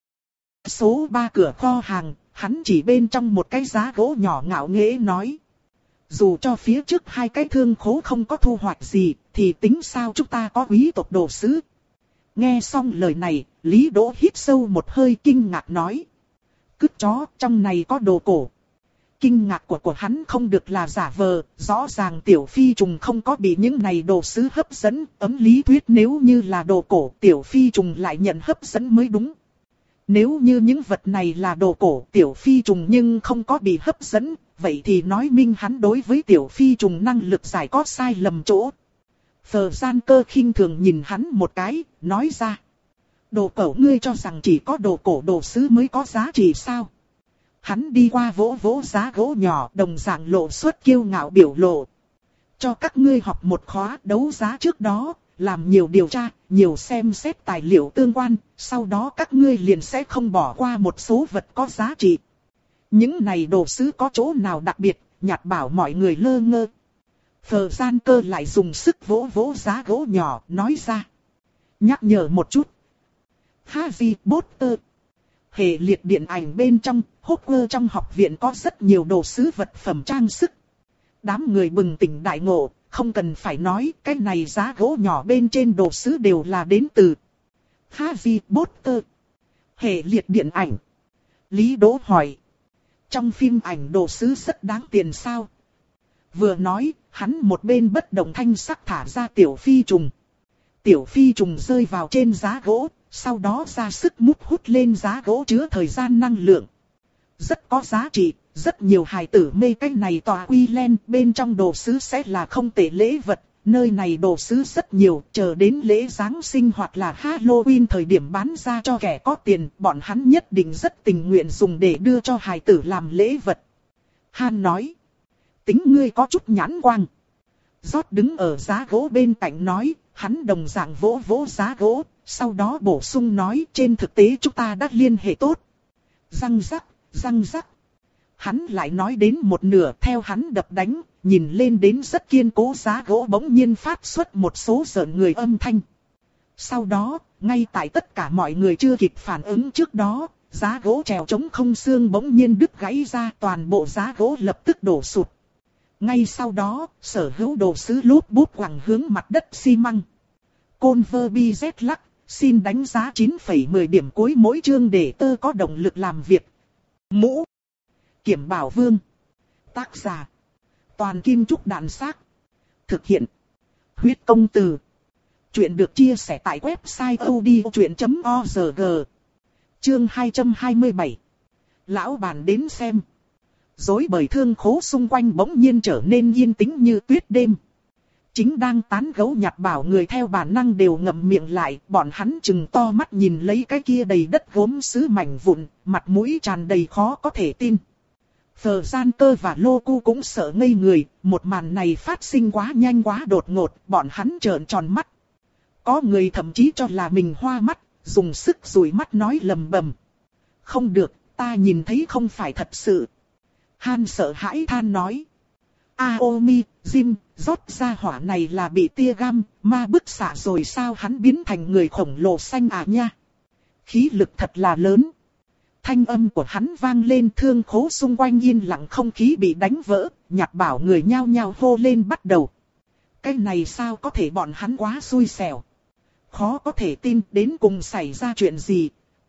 số ba cửa kho hàng, hắn chỉ bên trong một cái giá gỗ nhỏ ngạo nghễ nói. Dù cho phía trước hai cái thương khố không có thu hoạch gì, thì tính sao chúng ta có quý tộc đồ sứ. Nghe xong lời này, Lý Đỗ hít sâu một hơi kinh ngạc nói. Cứt chó, trong này có đồ cổ. Kinh ngạc của của hắn không được là giả vờ, rõ ràng Tiểu Phi trùng không có bị những này đồ sứ hấp dẫn, ấm lý thuyết nếu như là đồ cổ, Tiểu Phi trùng lại nhận hấp dẫn mới đúng. Nếu như những vật này là đồ cổ, Tiểu Phi trùng nhưng không có bị hấp dẫn, vậy thì nói minh hắn đối với Tiểu Phi trùng năng lực giải có sai lầm chỗ. Phờ Gian Cơ khinh thường nhìn hắn một cái, nói ra. Đồ cổ ngươi cho rằng chỉ có đồ cổ đồ sứ mới có giá trị sao? Hắn đi qua vỗ vỗ giá gỗ nhỏ, đồng dạng lộ xuất kiêu ngạo biểu lộ. Cho các ngươi học một khóa đấu giá trước đó, làm nhiều điều tra, nhiều xem xét tài liệu tương quan, sau đó các ngươi liền sẽ không bỏ qua một số vật có giá trị. Những này đồ sứ có chỗ nào đặc biệt, Nhạt Bảo mọi người lơ ngơ. Phờ gian cơ lại dùng sức vỗ vỗ giá gỗ nhỏ, nói ra. Nhắc nhở một chút. Harry Potter. Hệ liệt điện ảnh bên trong, Hogwarts trong học viện có rất nhiều đồ sứ vật phẩm trang sức. Đám người bừng tỉnh đại ngộ, không cần phải nói, cái này giá gỗ nhỏ bên trên đồ sứ đều là đến từ Harry Potter. Hệ liệt điện ảnh. Lý Đỗ hỏi. Trong phim ảnh đồ sứ rất đáng tiền sao? Vừa nói, hắn một bên bất động thanh sắc thả ra tiểu phi trùng. Tiểu phi trùng rơi vào trên giá gỗ, sau đó ra sức mút hút lên giá gỗ chứa thời gian năng lượng. Rất có giá trị, rất nhiều hài tử mê cái này tòa quy len, bên trong đồ sứ sẽ là không tệ lễ vật. Nơi này đồ sứ rất nhiều, chờ đến lễ Giáng sinh hoặc là Halloween thời điểm bán ra cho kẻ có tiền, bọn hắn nhất định rất tình nguyện dùng để đưa cho hài tử làm lễ vật. Han nói, tính ngươi có chút nhãn quang. Rót đứng ở giá gỗ bên cạnh nói, hắn đồng dạng vỗ vỗ giá gỗ, sau đó bổ sung nói trên thực tế chúng ta đã liên hệ tốt. Răng rắc, răng rắc. Hắn lại nói đến một nửa theo hắn đập đánh, nhìn lên đến rất kiên cố giá gỗ bỗng nhiên phát xuất một số rợn người âm thanh. Sau đó, ngay tại tất cả mọi người chưa kịp phản ứng trước đó, giá gỗ trèo trống không xương bỗng nhiên đứt gãy ra, toàn bộ giá gỗ lập tức đổ sụt. Ngay sau đó, sở hữu đồ sứ lút bút quẳng hướng mặt đất xi măng. Converbiz lắc, xin đánh giá chín phẩy mười điểm cuối mỗi chương để tơ có động lực làm việc. Mũ Kiểm Bảo Vương. Tác giả Toàn Kim Trúc Đàn Xác. Thực hiện Huyết Công Từ. Chuyện được chia sẻ tại website odchuyện chấm org. Chương hai trăm hai mươi bảy. Lão bản đến xem. Rối bời thương khố xung quanh bỗng nhiên trở nên yên tĩnh như tuyết đêm. Chính đang tán gẫu Nhặt Bảo người theo bản năng đều ngậm miệng lại, bọn hắn chừng to mắt nhìn lấy cái kia đầy đất gốm sứ mảnh vụn, mặt mũi tràn đầy khó có thể tin. Phờ gian cơ và Lô Cu cũng sợ ngây người, một màn này phát sinh quá nhanh quá đột ngột, bọn hắn trợn tròn mắt. Có người thậm chí cho là mình hoa mắt, dùng sức dụi mắt nói lầm bầm. Không được, ta nhìn thấy không phải thật sự. Han sợ hãi than nói. Aomi, Jim, rót ra hỏa này là bị tia gam, ma bức xạ rồi sao hắn biến thành người khổng lồ xanh à nha. Khí lực thật là lớn. Thanh âm của hắn vang lên, thương khố xung quanh yên lặng, không khí bị đánh vỡ, Nhặt Bảo người nhao nhao hô lên bắt đầu. Cái này sao có thể, bọn hắn quá xui xẻo. Khó có thể tin đến cùng xảy ra chuyện gì.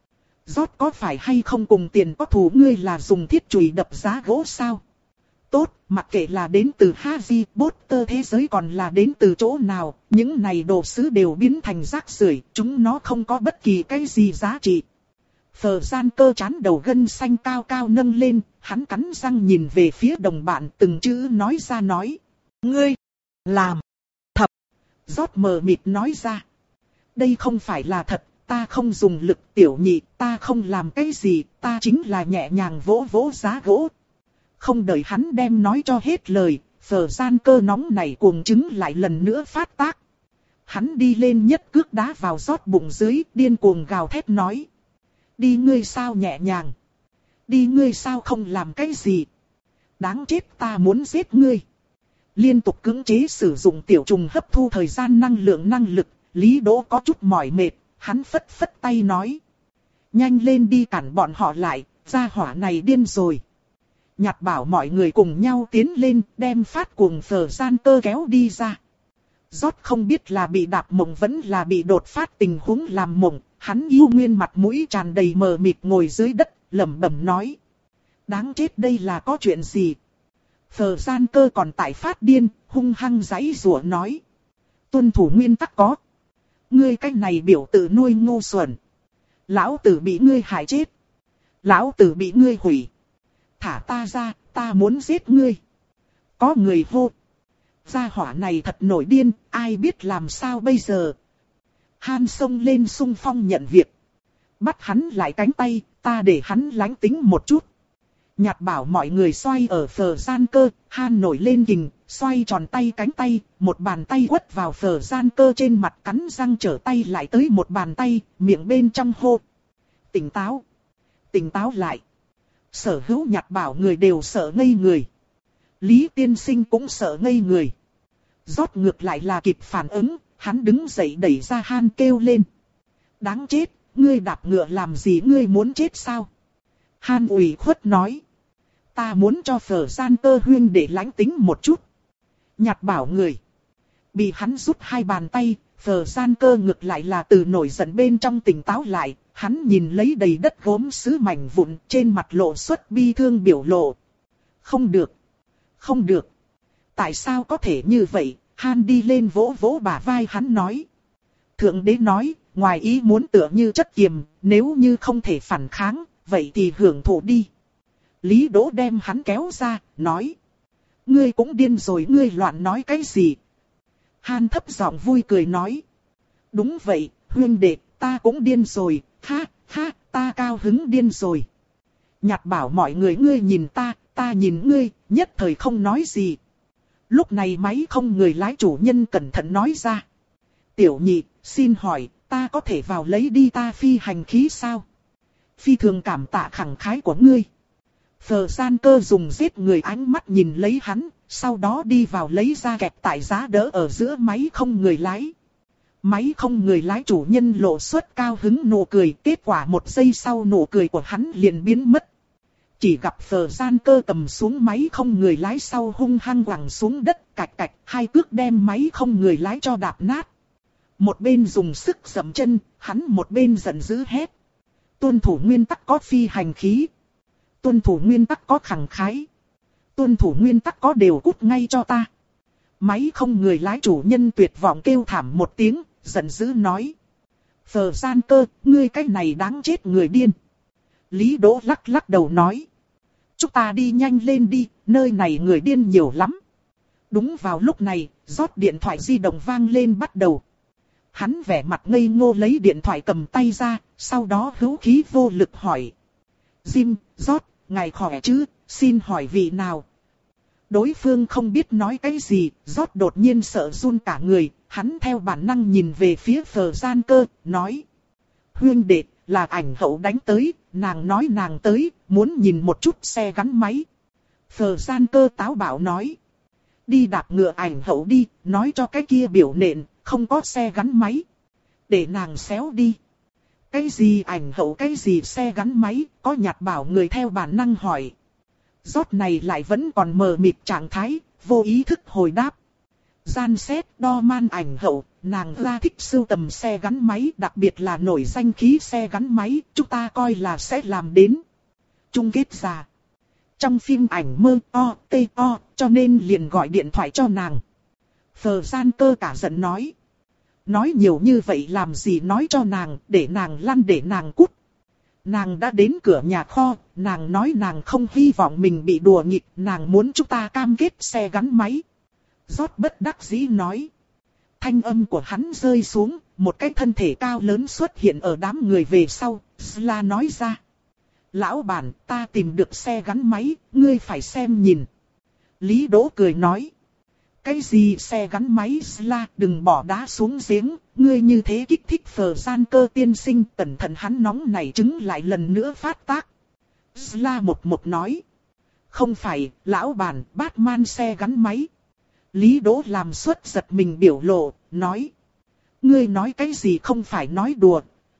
Rót có phải hay không cùng tiền có thù, ngươi là dùng thiết chùy đập giá gỗ sao? Tốt, mặc kệ là đến từ Harry Potter thế giới còn là đến từ chỗ nào, những này đồ sứ đều biến thành rác rưởi, chúng nó không có bất kỳ cái gì giá trị. Phờ gian cơ chán đầu gân xanh cao cao nâng lên, hắn cắn răng nhìn về phía đồng bạn, từng chữ nói ra nói. Ngươi, làm, thập. Rót mờ mịt nói ra. Đây không phải là thật, ta không dùng lực, tiểu nhị, ta không làm cái gì, ta chính là nhẹ nhàng vỗ vỗ giá gỗ. Không đợi hắn đem nói cho hết lời, phờ gian cơ nóng này cuồng chứng lại lần nữa phát tác. Hắn đi lên nhất cước đá vào rót bụng dưới, điên cuồng gào thét nói. Đi ngươi sao nhẹ nhàng? Đi ngươi sao không làm cái gì? Đáng chết, ta muốn giết ngươi. Liên tục cưỡng chế sử dụng tiểu trùng hấp thu thời gian năng lượng năng lực, Lý Đỗ có chút mỏi mệt, hắn phất phất tay nói. Nhanh lên đi cản bọn họ lại, gia hỏa này điên rồi. Nhặt Bảo mọi người cùng nhau tiến lên, đem phát cuồng phờ gian cơ kéo đi ra. Rót không biết là bị đạp mộng vẫn là bị đột phát tình huống làm mộng, hắn yêu nguyên mặt mũi tràn đầy mờ mịt ngồi dưới đất, lẩm bẩm nói. Đáng chết, đây là có chuyện gì? Phờ gian cơ còn tại phát điên, hung hăng giãy giụa nói. Tuân thủ nguyên tắc có. Ngươi cái này biểu tử nuôi ngu xuẩn. Lão tử bị ngươi hại chết. Lão tử bị ngươi hủy. Thả ta ra, ta muốn giết ngươi. Có người hô. Gia hỏa này thật nổi điên, ai biết làm sao bây giờ. Han xông lên xung phong nhận việc. Bắt hắn lại cánh tay, ta để hắn lánh tính một chút. Nhặt Bảo mọi người xoay ở phờ gian cơ, Han nổi lên kình, xoay tròn tay cánh tay, một bàn tay quất vào phờ gian cơ trên mặt, cắn răng trở tay lại tới một bàn tay, miệng bên trong hô. Tỉnh táo, tỉnh táo lại. Sở hữu Nhặt Bảo người đều sợ ngây người. Lý tiên sinh cũng sợ ngây người. Rót ngược lại là kịp phản ứng, hắn đứng dậy đẩy ra Han kêu lên. Đáng chết, ngươi đạp ngựa làm gì, ngươi muốn chết sao? Han ủy khuất nói. Ta muốn cho Phở Gian Cơ huynh để lãnh tính một chút. Nhạt bảo người. Bị hắn rút hai bàn tay, Phở Gian Cơ ngược lại là từ nổi giận bên trong tỉnh táo lại. Hắn nhìn lấy đầy đất gốm sứ mảnh vụn, trên mặt lộ xuất bi thương biểu lộ. Không được. Không được. Tại sao có thể như vậy? Han đi lên vỗ vỗ bả vai hắn nói. Thượng đế nói, ngoài ý muốn tựa như chất kiềm, nếu như không thể phản kháng, vậy thì hưởng thụ đi. Lý Đỗ đem hắn kéo ra, nói. Ngươi cũng điên rồi, ngươi loạn nói cái gì? Han thấp giọng vui cười nói. Đúng vậy, huynh đệ, ta cũng điên rồi, ha, ha, ta cao hứng điên rồi. Nhạt bảo mọi người, ngươi nhìn ta, ta nhìn ngươi, nhất thời không nói gì. Lúc này máy không người lái chủ nhân cẩn thận nói ra. Tiểu nhị, xin hỏi, ta có thể vào lấy đi ta phi hành khí sao? Phi thường cảm tạ khẳng khái của ngươi. Phở Gian Cơ dùng giết người ánh mắt nhìn lấy hắn, sau đó đi vào lấy ra kẹp tại giá đỡ ở giữa máy không người lái. Máy không người lái chủ nhân lộ xuất cao hứng nụ cười, kết quả một giây sau nụ cười của hắn liền biến mất. Chỉ gặp Phở Gian Cơ cầm xuống máy không người lái sau hung hăng quẳng xuống đất, cạch cạch, hai cước đem máy không người lái cho đạp nát. Một bên dùng sức giẫm chân, hắn một bên giận dữ hét. Tuân thủ nguyên tắc có phi hành khí. Tuân thủ nguyên tắc có khẳng khái. Tuân thủ nguyên tắc có đều cút ngay cho ta. Máy không người lái chủ nhân tuyệt vọng kêu thảm một tiếng, giận dữ nói. Phở Gian Cơ, ngươi cái này đáng chết người điên. Lý Đỗ lắc lắc đầu nói. Chúng ta đi nhanh lên đi, nơi này người điên nhiều lắm. Đúng vào lúc này, rót điện thoại di động vang lên bắt đầu. Hắn vẻ mặt ngây ngô lấy điện thoại cầm tay ra, sau đó hữu khí vô lực hỏi. Jim, rót, ngài khỏe chứ, xin hỏi vị nào? Đối phương không biết nói cái gì, rót đột nhiên sợ run cả người, hắn theo bản năng nhìn về phía Phở Gian Cơ, nói. Huynh đệ, là ảnh hậu đánh tới, nàng nói nàng tới, muốn nhìn một chút xe gắn máy. Phở Gian Cơ táo bạo nói. Đi đạp ngựa ảnh hậu đi, nói cho cái kia biểu nện, không có xe gắn máy. Để nàng xéo đi. Cái gì ảnh hậu, cái gì xe gắn máy, có nhạt bảo người theo bản năng hỏi. Rót này lại vẫn còn mờ mịt trạng thái, vô ý thức hồi đáp. Gian xét đo man ảnh hậu, nàng ra thích sưu tầm xe gắn máy, đặc biệt là nổi danh khí xe gắn máy, chúng ta coi là sẽ làm đến. Chung kết ra. Trong phim ảnh mơ o, tê o, cho nên liền gọi điện thoại cho nàng. Phở Gian Cơ cả giận nói. Nói nhiều như vậy làm gì, nói cho nàng, để nàng lăn, để nàng cút. Nàng đã đến cửa nhà kho, nàng nói nàng không hy vọng mình bị đùa nghịch, nàng muốn chúng ta cam kết xe gắn máy. Rót bất đắc dĩ nói. Thanh âm của hắn rơi xuống, một cái thân thể cao lớn xuất hiện ở đám người về sau, Sla nói ra. Lão bản, ta tìm được xe gắn máy, ngươi phải xem nhìn. Lý Đỗ cười nói. Cái gì xe gắn máy Sla, đừng bỏ đá xuống giếng, ngươi như thế kích thích Phở Gian Cơ tiên sinh, cẩn thận hắn nóng này trứng lại lần nữa phát tác. Sla một một nói. Không phải, lão bản, Batman xe gắn máy. Lý Đỗ làm suất giật mình biểu lộ, nói. Ngươi nói cái gì không phải nói đùa.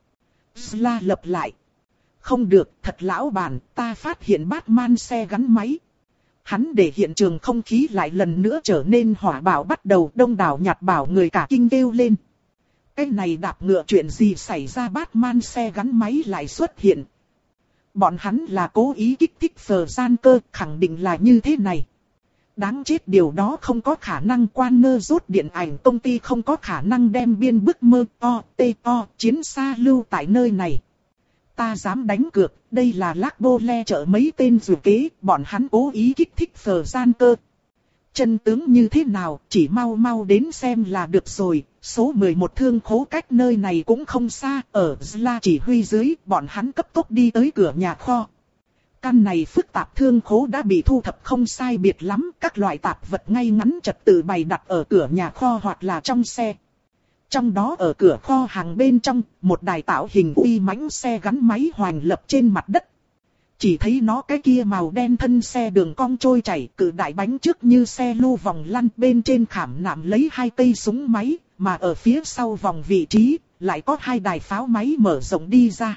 Sla lập lại. Không được, thật lão bản, ta phát hiện Batman xe gắn máy. Hắn để hiện trường không khí lại lần nữa trở nên hỏa bạo, bắt đầu đông đảo nhạt bảo người cả kinh kêu lên. Cái này đạp ngựa chuyện gì xảy ra, Batman xe gắn máy lại xuất hiện. Bọn hắn là cố ý kích thích Phở Gian Cơ, khẳng định là như thế này. Đáng chết, điều đó không có khả năng, Warner rút điện ảnh công ty không có khả năng đem biên bức mơ o, tê o, chiến xa lưu tại nơi này. Ta dám đánh cược, đây là Lác Bô Le chợ mấy tên rủi kế, bọn hắn cố ý kích thích Phở Gian Cơ. Chân tướng như thế nào, chỉ mau mau đến xem là được rồi, số mười một thương khố cách nơi này cũng không xa, ở Sla chỉ huy dưới, bọn hắn cấp tốc đi tới cửa nhà kho. Căn này phức tạp thương khố đã bị thu thập không sai biệt lắm, các loại tạp vật ngay ngắn trật tự bày đặt ở cửa nhà kho hoặc là trong xe. Trong đó ở cửa kho hàng bên trong, một đài tạo hình uy mãnh xe gắn máy hoành lập trên mặt đất. Chỉ thấy nó cái kia màu đen thân xe đường cong trôi chảy, cự đại bánh trước như xe lưu vòng lăn, bên trên khảm nạm lấy hai cây súng máy, mà ở phía sau vòng vị trí, lại có hai đài pháo máy mở rộng đi ra.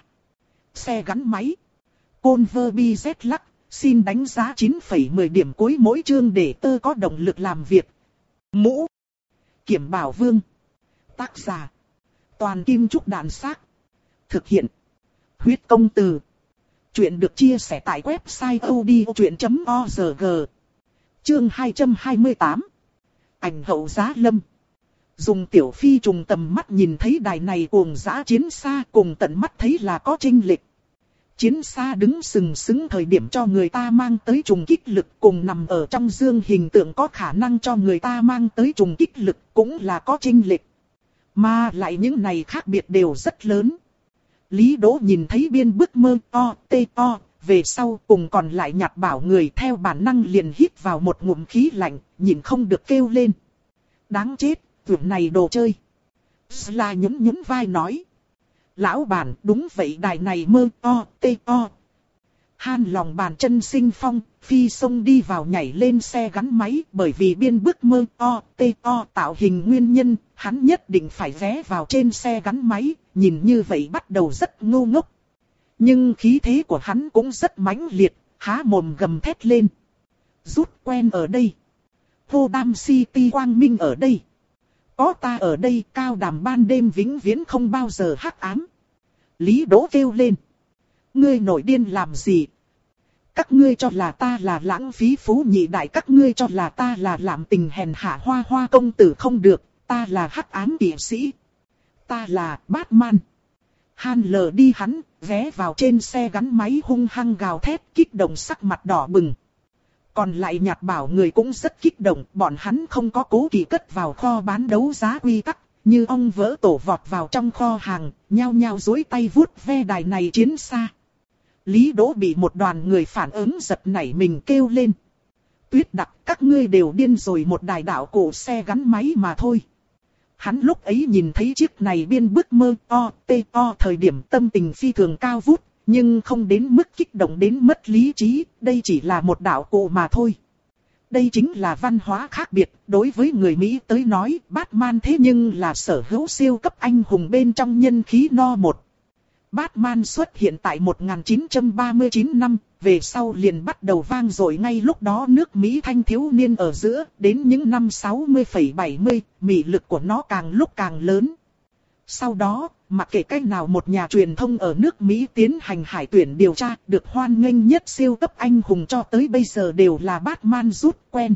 Xe gắn máy. Converbi Z lắc, xin đánh giá chín phẩy mười điểm cuối mỗi chương để tơ có động lực làm việc. Mũ. Kiểm Bảo Vương. Tác giả. Toàn Kim Trúc Đàn Xác. Thực hiện. Huyết Công Từ. Chuyện được chia sẻ tại website odchuyện chấm org. Chương hai trăm hai mươi tám. Ảnh hậu Giá Lâm. Dùng tiểu phi trùng tầm mắt nhìn thấy đài này cuồng dã chiến xa, cùng tận mắt thấy là có chênh lệch. Chiến xa đứng sừng sững thời điểm cho người ta mang tới trùng kích lực, cùng nằm ở trong dương hình tượng có khả năng cho người ta mang tới trùng kích lực cũng là có chênh lệch. Mà lại những này khác biệt đều rất lớn. Lý Đỗ nhìn thấy biên bức mơ to, tê to, về sau cùng còn lại Nhạt Bảo người theo bản năng liền hít vào một ngụm khí lạnh, nhìn không được kêu lên. Đáng chết, tưởng này đồ chơi. Sla nhún nhún vai nói. Lão bản, đúng vậy, đài này mơ to, tê to. Han lòng bàn chân sinh phong, phi xông đi vào nhảy lên xe gắn máy, bởi vì biên bức mơ to, tê to tạo hình nguyên nhân, hắn nhất định phải vé vào trên xe gắn máy, nhìn như vậy bắt đầu rất ngu ngốc. Nhưng khí thế của hắn cũng rất mãnh liệt, há mồm gầm thét lên. Rút quen ở đây. Vô Đam City quang minh ở đây. Có ta ở đây, cao đàm ban đêm vĩnh viễn không bao giờ hắc ám. Lý Đỗ kêu lên. Ngươi nổi điên làm gì? Các ngươi cho là ta là lãng phí phú nhị đại, các ngươi cho là ta là làm tình hèn hạ hoa hoa công tử không được, ta là hắc ám kỵ sĩ. Ta là Batman. Han lờ đi hắn, vé vào trên xe gắn máy hung hăng gào thét, kích động sắc mặt đỏ bừng. Còn lại Nhạt Bảo người cũng rất kích động, bọn hắn không có cố kỵ cất vào kho bán đấu giá quy tắc, như ong vỡ tổ vọt vào trong kho hàng, nhao nhao duỗi tay vuốt ve đài này chiến xa. Lý Đỗ bị một đoàn người phản ứng giật nảy mình kêu lên. Tuyết Đặc, các ngươi đều điên rồi, một đài đạo cổ xe gắn máy mà thôi. Hắn lúc ấy nhìn thấy chiếc này biên bức mơ to, tê to thời điểm tâm tình phi thường cao vút, nhưng không đến mức kích động đến mất lý trí, đây chỉ là một đạo cụ mà thôi. Đây chính là văn hóa khác biệt, đối với người Mỹ tới nói, Batman thế nhưng là sở hữu siêu cấp anh hùng bên trong nhân khí no một. Batman xuất hiện tại một nghìn chín trăm ba mươi chín năm, về sau liền bắt đầu vang dội ngay lúc đó nước Mỹ thanh thiếu niên ở giữa, đến những năm sáu mươi phẩy bảy mươi, mị lực của nó càng lúc càng lớn. Sau đó, mặc kệ cách nào một nhà truyền thông ở nước Mỹ tiến hành hải tuyển điều tra, được hoan nghênh nhất siêu cấp anh hùng cho tới bây giờ đều là Batman rút quen.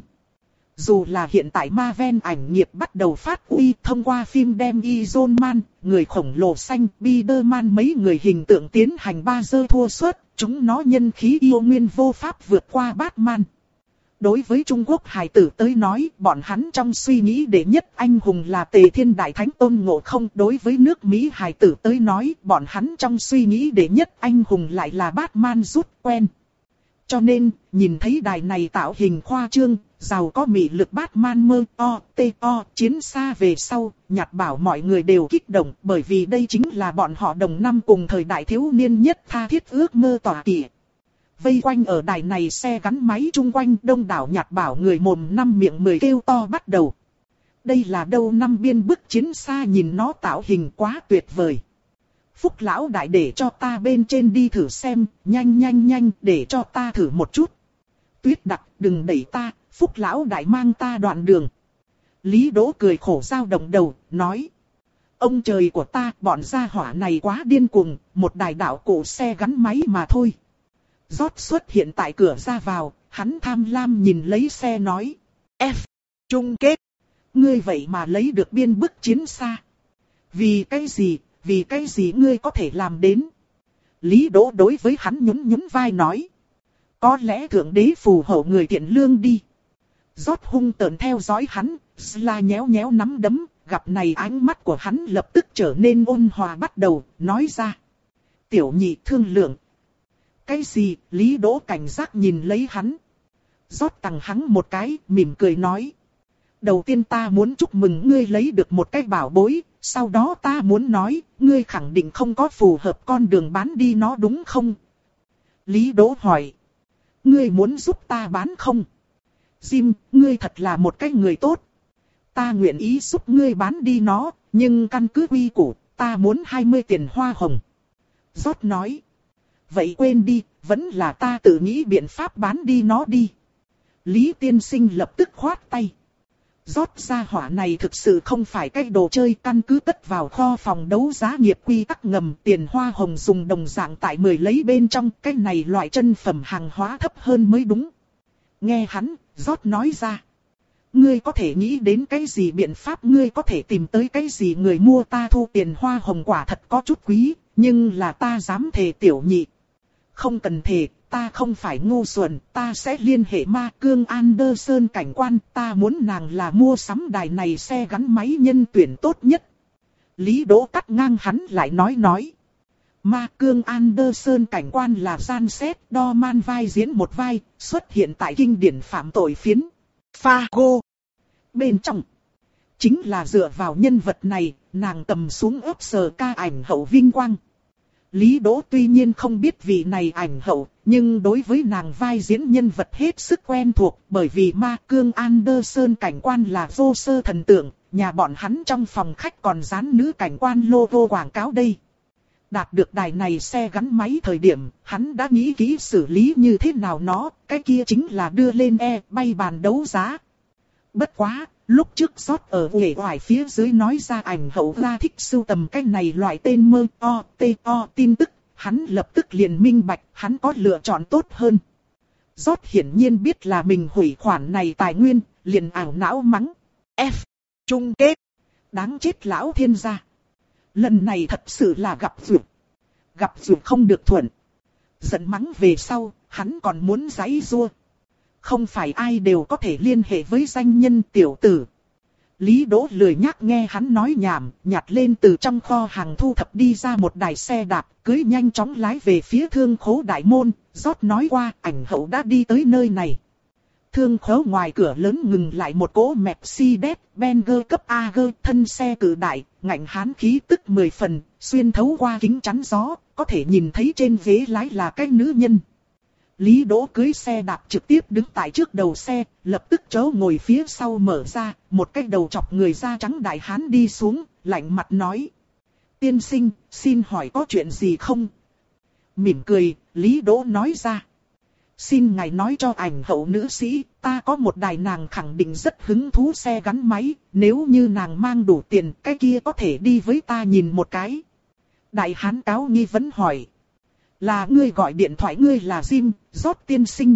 Dù là hiện tại Marvel ảnh nghiệp bắt đầu phát uy thông qua phim đem Iron Man, người khổng lồ xanh, Spider-Man mấy người hình tượng tiến hành ba giơ thua suất, chúng nó nhân khí yêu nguyên vô pháp vượt qua Batman. Đối với Trung Quốc hải tử tới nói, bọn hắn trong suy nghĩ đệ nhất anh hùng là Tề Thiên Đại Thánh Tôn Ngộ Không. Đối với nước Mỹ hải tử tới nói, bọn hắn trong suy nghĩ đệ nhất anh hùng lại là Batman rút quen. Cho nên, nhìn thấy đài này tạo hình khoa trương, giàu có mị lực Batman mơ to, tê to, chiến xa về sau, Nhạt Bảo mọi người đều kích động, bởi vì đây chính là bọn họ đồng năm cùng thời đại thiếu niên nhất tha thiết ước mơ tỏa kỵ. Vây quanh ở đài này xe gắn máy chung quanh đông đảo Nhạt Bảo người mồm năm miệng mười kêu to bắt đầu. Đây là đâu năm biên bức chiến xa, nhìn nó tạo hình quá tuyệt vời. Phúc lão đại để cho ta bên trên đi thử xem, nhanh nhanh nhanh để cho ta thử một chút. Tuyết Đặc, đừng đẩy ta, Phúc lão đại mang ta đoạn đường. Lý Đỗ cười khổ dao động đầu, nói. Ông trời của ta, bọn gia hỏa này quá điên cuồng, một đài đạo cổ xe gắn máy mà thôi. Rót xuất hiện tại cửa ra vào, hắn tham lam nhìn lấy xe nói. F, chung kết. Ngươi vậy mà lấy được biên bức chiến xa. Vì cái gì, vì cái gì ngươi có thể làm đến? Lý Đỗ đối với hắn nhún nhún vai nói. Có lẽ thượng đế phù hộ người thiện lương đi. Rót hung tợn theo dõi hắn, Sla nhéo nhéo nắm đấm, gặp này ánh mắt của hắn lập tức trở nên ôn hòa bắt đầu, nói ra. Tiểu nhị thương lượng. Cái gì? Lý Đỗ cảnh giác nhìn lấy hắn. Rót tặng hắn một cái, mỉm cười nói. Đầu tiên ta muốn chúc mừng ngươi lấy được một cái bảo bối, sau đó ta muốn nói, ngươi khẳng định không có phù hợp con đường bán đi nó đúng không? Lý Đỗ hỏi. Ngươi muốn giúp ta bán không? Jim, ngươi thật là một cái người tốt. Ta nguyện ý giúp ngươi bán đi nó, nhưng căn cứ quy củ, ta muốn hai mươi tiền hoa hồng. George nói. Vậy quên đi, vẫn là ta tự nghĩ biện pháp bán đi nó đi. Lý tiên sinh lập tức khoát tay. George gia hỏa này thực sự không phải cái đồ chơi, căn cứ cất vào kho phòng đấu giá nghiệp quy tắc ngầm, tiền hoa hồng dùng đồng dạng tại mười lấy bên trong, cái này loại chân phẩm hàng hóa thấp hơn mới đúng. Nghe hắn, George nói ra. Ngươi có thể nghĩ đến cái gì biện pháp, ngươi có thể tìm tới cái gì người mua, ta thu tiền hoa hồng quả thật có chút quý, nhưng là ta dám thề tiểu nhị. Không cần thề, ta không phải ngu xuẩn, ta sẽ liên hệ Ma Cương Anderson cảnh quan, ta muốn nàng là mua sắm đài này xe gắn máy nhân tuyển tốt nhất. Lý Đỗ cắt ngang hắn lại nói nói. Ma Cương Anderson cảnh quan là gian xét đo man vai diễn một vai, xuất hiện tại kinh điển phạm tội phiến Fargo. Bên trong, chính là dựa vào nhân vật này, nàng cầm xuống ấp sờ ca ảnh hậu vinh quang. Lý Đỗ tuy nhiên không biết vị này ảnh hậu, nhưng đối với nàng vai diễn nhân vật hết sức quen thuộc, bởi vì Ma Cương Anderson cảnh quan là vô sơ thần tượng, nhà bọn hắn trong phòng khách còn dán nữ cảnh quan logo quảng cáo đây. Đạt được đài này xe gắn máy thời điểm, hắn đã nghĩ kỹ xử lý như thế nào nó, cái kia chính là đưa lên e bay bàn đấu giá. Bất quá, lúc trước rót ở uể oải phía dưới nói ra ảnh hậu ra thích sưu tầm cái này loại tên mơ o tê o tin tức, hắn lập tức liền minh bạch, hắn có lựa chọn tốt hơn. Rót hiển nhiên biết là mình hủy khoản này tài nguyên, liền ảo não mắng. F. Chung kết. Đáng chết lão thiên gia. Lần này thật sự là gặp duyệt. Gặp duyệt không được thuận. Giận mắng về sau, hắn còn muốn giãy giụa. Không phải ai đều có thể liên hệ với danh nhân tiểu tử. Lý Đỗ lười nhắc nghe hắn nói nhảm, nhặt lên từ trong kho hàng thu thập đi ra một đài xe đạp, cưỡi nhanh chóng lái về phía thương khố đại môn. George nói qua, ảnh hậu đã đi tới nơi này. Thương khố ngoài cửa lớn ngừng lại một cỗ Mercedes-Benz cấp a giê, thân xe cự đại, ngạnh hán khí tức mười phần, xuyên thấu qua kính chắn gió, có thể nhìn thấy trên ghế lái là cái nữ nhân. Lý Đỗ cưỡi xe đạp trực tiếp đứng tại trước đầu xe, lập tức chỗ ngồi phía sau mở ra, một cái đầu chọc người da trắng đại hán đi xuống, lạnh mặt nói. Tiên sinh, xin hỏi có chuyện gì không? Mỉm cười, Lý Đỗ nói ra. Xin ngài nói cho ảnh hậu nữ sĩ, ta có một đài nàng khẳng định rất hứng thú xe gắn máy, nếu như nàng mang đủ tiền, cái kia có thể đi với ta nhìn một cái. Đại hán cáo nghi vấn hỏi. Là ngươi gọi điện thoại, ngươi là Jim, George tiên sinh.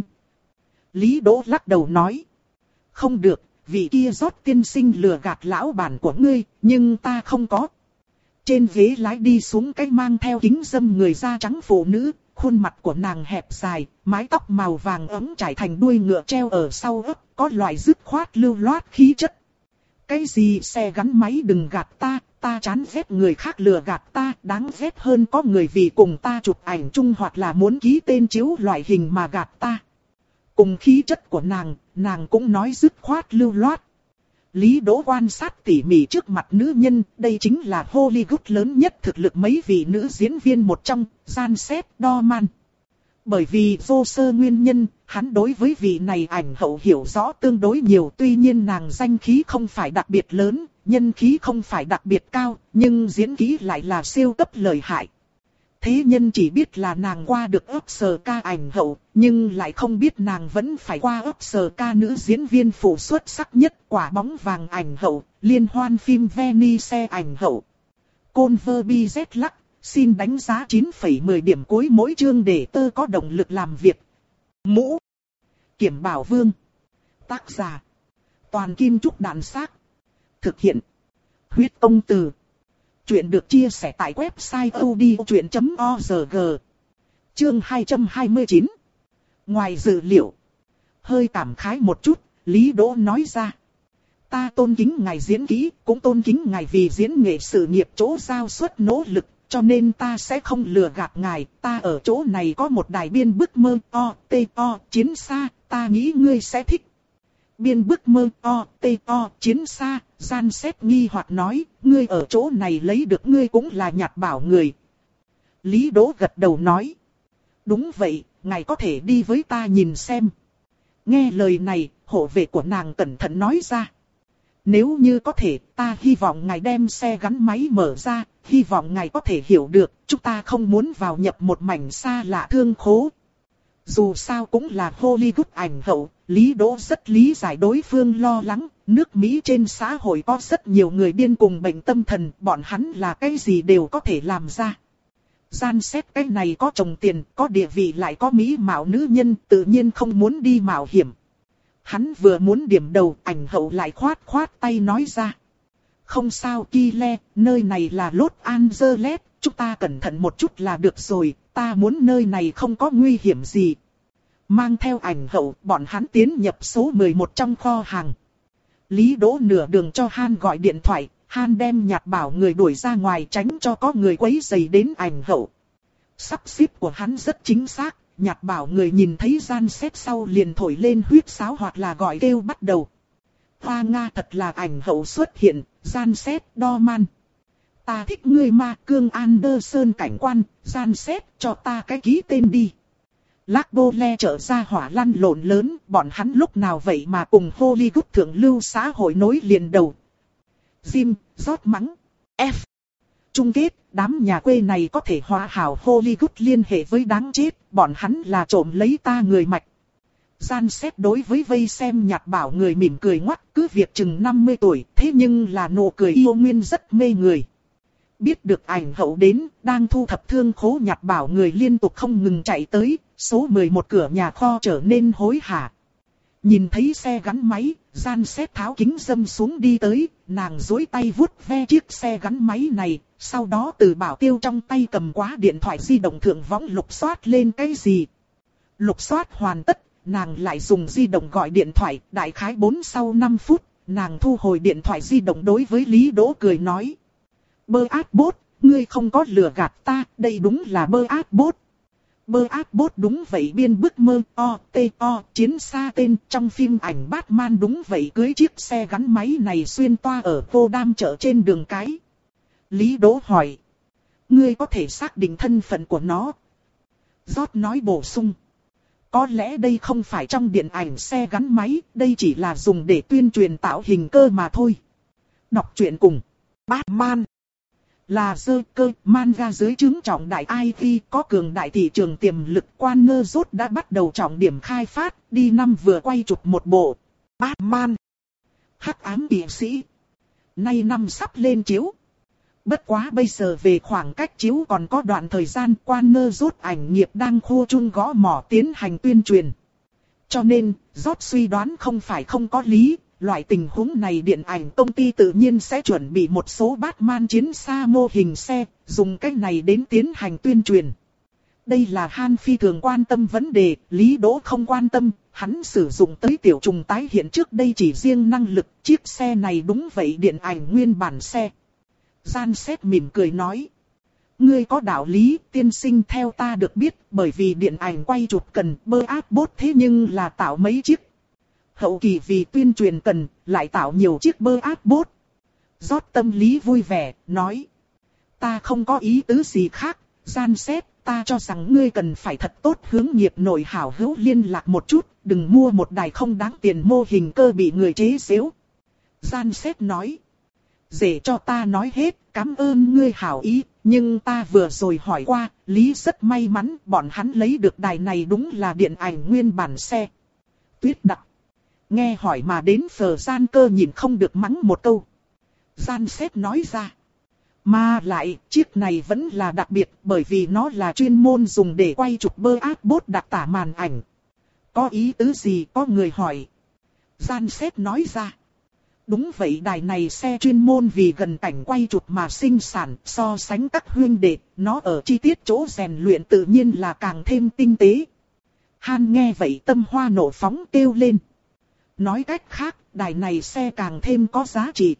Lý Đỗ lắc đầu nói. Không được, vị kia George tiên sinh lừa gạt lão bản của ngươi, nhưng ta không có. Trên ghế lái đi xuống cái mang theo kính râm người da trắng phụ nữ, khuôn mặt của nàng hẹp dài, mái tóc màu vàng ấm trải thành đuôi ngựa treo ở sau ấp, có loại dứt khoát lưu loát khí chất. Cái gì xe gắn máy đừng gạt ta, ta chán ghét người khác lừa gạt ta, đáng ghét hơn có người vì cùng ta chụp ảnh chung hoặc là muốn ký tên chiếu loại hình mà gạt ta. Cùng khí chất của nàng, nàng cũng nói dứt khoát lưu loát. Lý Đỗ quan sát tỉ mỉ trước mặt nữ nhân, đây chính là Hollywood lớn nhất thực lực mấy vị nữ diễn viên một trong, Frances Dorman. Bởi vì vô sơ nguyên nhân, hắn đối với vị này ảnh hậu hiểu rõ tương đối nhiều, tuy nhiên nàng danh khí không phải đặc biệt lớn, nhân khí không phải đặc biệt cao, nhưng diễn kỹ lại là siêu cấp lợi hại. Thế nhân chỉ biết là nàng qua được Oscar ảnh hậu, nhưng lại không biết nàng vẫn phải qua Oscar nữ diễn viên phụ xuất sắc nhất, quả bóng vàng ảnh hậu, liên hoan phim Venice ảnh hậu. Conver B Z Lắc, xin đánh giá chín phẩy mười điểm cuối mỗi chương để tơ có động lực làm việc. Mũ Kiểm Bảo Vương. Tác giả Toàn Kim Trúc Đàn Xác. Thực hiện Huyết Công Từ. Chuyện được chia sẻ tại website odchuyện chấm org. Chương hai trăm hai mươi chín. Ngoài dự liệu. Hơi cảm khái một chút, Lý Đỗ nói ra. Ta tôn kính ngài diễn kỹ, cũng tôn kính ngài vì diễn nghệ sự nghiệp chỗ giao suất nỗ lực, cho nên ta sẽ không lừa gạt ngài. Ta ở chỗ này có một đài biên bức mơ o tê o chiến xa, ta nghĩ ngươi sẽ thích. Biên bức mơ o tê o chiến xa, Gian Xét nghi hoặc nói, ngươi ở chỗ này lấy được ngươi cũng là nhặt bảo người. Lý Đỗ gật đầu nói. Đúng vậy, ngài có thể đi với ta nhìn xem. Nghe lời này, hộ vệ của nàng cẩn thận nói ra. Nếu như có thể, ta hy vọng ngài đem xe gắn máy mở ra, hy vọng ngài có thể hiểu được, chúng ta không muốn vào nhập một mảnh xa lạ thương khố. Dù sao cũng là Hollywood ảnh hậu, Lý Đỗ rất lý giải đối phương lo lắng, nước Mỹ trên xã hội có rất nhiều người điên cùng bệnh tâm thần, bọn hắn là cái gì đều có thể làm ra. Gian xét cái này có chồng tiền, có địa vị lại có mỹ mạo nữ nhân, tự nhiên không muốn đi mạo hiểm. Hắn vừa muốn điểm đầu, ảnh hậu lại khoát khoát tay nói ra. Không sao Kyle, nơi này là Los Angeles, chúng ta cẩn thận một chút là được rồi, ta muốn nơi này không có nguy hiểm gì. Mang theo ảnh hậu, bọn hắn tiến nhập số mười một trong kho hàng. Lý Đỗ nửa đường cho Han gọi điện thoại, Han đem Nhạt Bảo người đuổi ra ngoài tránh cho có người quấy rầy đến ảnh hậu. Sắp xếp của hắn rất chính xác, Nhạt Bảo người nhìn thấy gian xét sau liền thổi lên huýt sáo hoặc là gọi kêu bắt đầu. Hoa Nga thật là ảnh hậu xuất hiện, gian xét đo man. Ta thích ngươi ma cương Anderson cảnh quan, gian xét cho ta cái ký tên đi. Lác Bô Le trở ra hỏa lăn lộn lớn, bọn hắn lúc nào vậy mà cùng Hollywood thượng lưu xã hội nối liền đầu. Jim, rót mắng, F. Chung kết, đám nhà quê này có thể hòa hảo Hollywood liên hệ với đáng chết, bọn hắn là trộm lấy ta người mạch. Gian xét đối với vây xem Nhạt Bảo người mỉm cười ngoắt, cứ việc chừng năm mươi tuổi, thế nhưng là nụ cười yêu nguyên rất mê người. Biết được ảnh hậu đến, đang thu thập thương khố Nhạt Bảo người liên tục không ngừng chạy tới, số mười một cửa nhà kho trở nên hối hả. Nhìn thấy xe gắn máy, gian xét tháo kính dâm xuống đi tới, nàng duỗi tay vuốt ve chiếc xe gắn máy này, sau đó từ bảo tiêu trong tay cầm quá điện thoại di động thượng võng lục soát lên cái gì. Lục soát hoàn tất, nàng lại dùng di động gọi điện thoại, đại khái bốn sau năm phút, nàng thu hồi điện thoại di động đối với Lý Đỗ cười nói. Bơ át bốt, ngươi không có lừa gạt ta, đây đúng là bơ át bốt. Bơ át bốt đúng vậy biên bức mơ o tê o chiến xa tên trong phim ảnh Batman đúng vậy cưới chiếc xe gắn máy này xuyên toa ở vô đam chợ trên đường cái. Lý Đỗ hỏi. Ngươi có thể xác định thân phận của nó. George nói bổ sung. Có lẽ đây không phải trong điện ảnh xe gắn máy, đây chỉ là dùng để tuyên truyền tạo hình cơ mà thôi. Đọc truyện cùng Batman. Là dơ cơ, manga dưới chứng trọng đại i pê có cường đại thị trường tiềm lực Warner Bros đã bắt đầu trọng điểm khai phát, đi năm vừa quay chụp một bộ Batman. Hắc ám kỵ sĩ. Nay năm sắp lên chiếu. Bất quá bây giờ về khoảng cách chiếu còn có đoạn thời gian Warner Bros ảnh nghiệp đang khô chun gõ mỏ tiến hành tuyên truyền. Cho nên, George suy đoán không phải không có lý. Loại tình huống này điện ảnh công ty tự nhiên sẽ chuẩn bị một số Batman chiến xa mô hình xe, dùng cách này đến tiến hành tuyên truyền. Đây là Han phi thường quan tâm vấn đề, Lý Đỗ không quan tâm, hắn sử dụng tới tiểu trùng tái hiện trước đây chỉ riêng năng lực, chiếc xe này đúng vậy điện ảnh nguyên bản xe. Gian xét mỉm cười nói. Ngươi có đạo lý, tiên sinh theo ta được biết, bởi vì điện ảnh quay chụp cần bơ át bốt thế nhưng là tạo mấy chiếc. Hậu kỳ vì tuyên truyền cần, lại tạo nhiều chiếc bơ át bốt. George tâm lý vui vẻ, nói. Ta không có ý tứ gì khác, gian xét, ta cho rằng ngươi cần phải thật tốt hướng nghiệp nội hảo hữu liên lạc một chút, đừng mua một đài không đáng tiền mô hình cơ bị người chế giễu. Gian xét nói. Để cho ta nói hết, cảm ơn ngươi hảo ý, nhưng ta vừa rồi hỏi qua, Lý rất may mắn, bọn hắn lấy được đài này đúng là điện ảnh nguyên bản xe. Tuyết đặc. Nghe hỏi mà đến Phờ Gian Cơ nhìn không được mắng một câu. Gian xét nói ra. Mà lại, chiếc này vẫn là đặc biệt bởi vì nó là chuyên môn dùng để quay chụp bơ át bốt đặc tả màn ảnh. Có ý tứ gì có người hỏi. Gian xét nói ra. Đúng vậy đài này xe chuyên môn vì gần cảnh quay chụp mà sinh sản so sánh các huyên đệ, nó ở chi tiết chỗ rèn luyện tự nhiên là càng thêm tinh tế. Han nghe vậy tâm hoa nổ phóng kêu lên. Nói cách khác, đài này xe càng thêm có giá trị.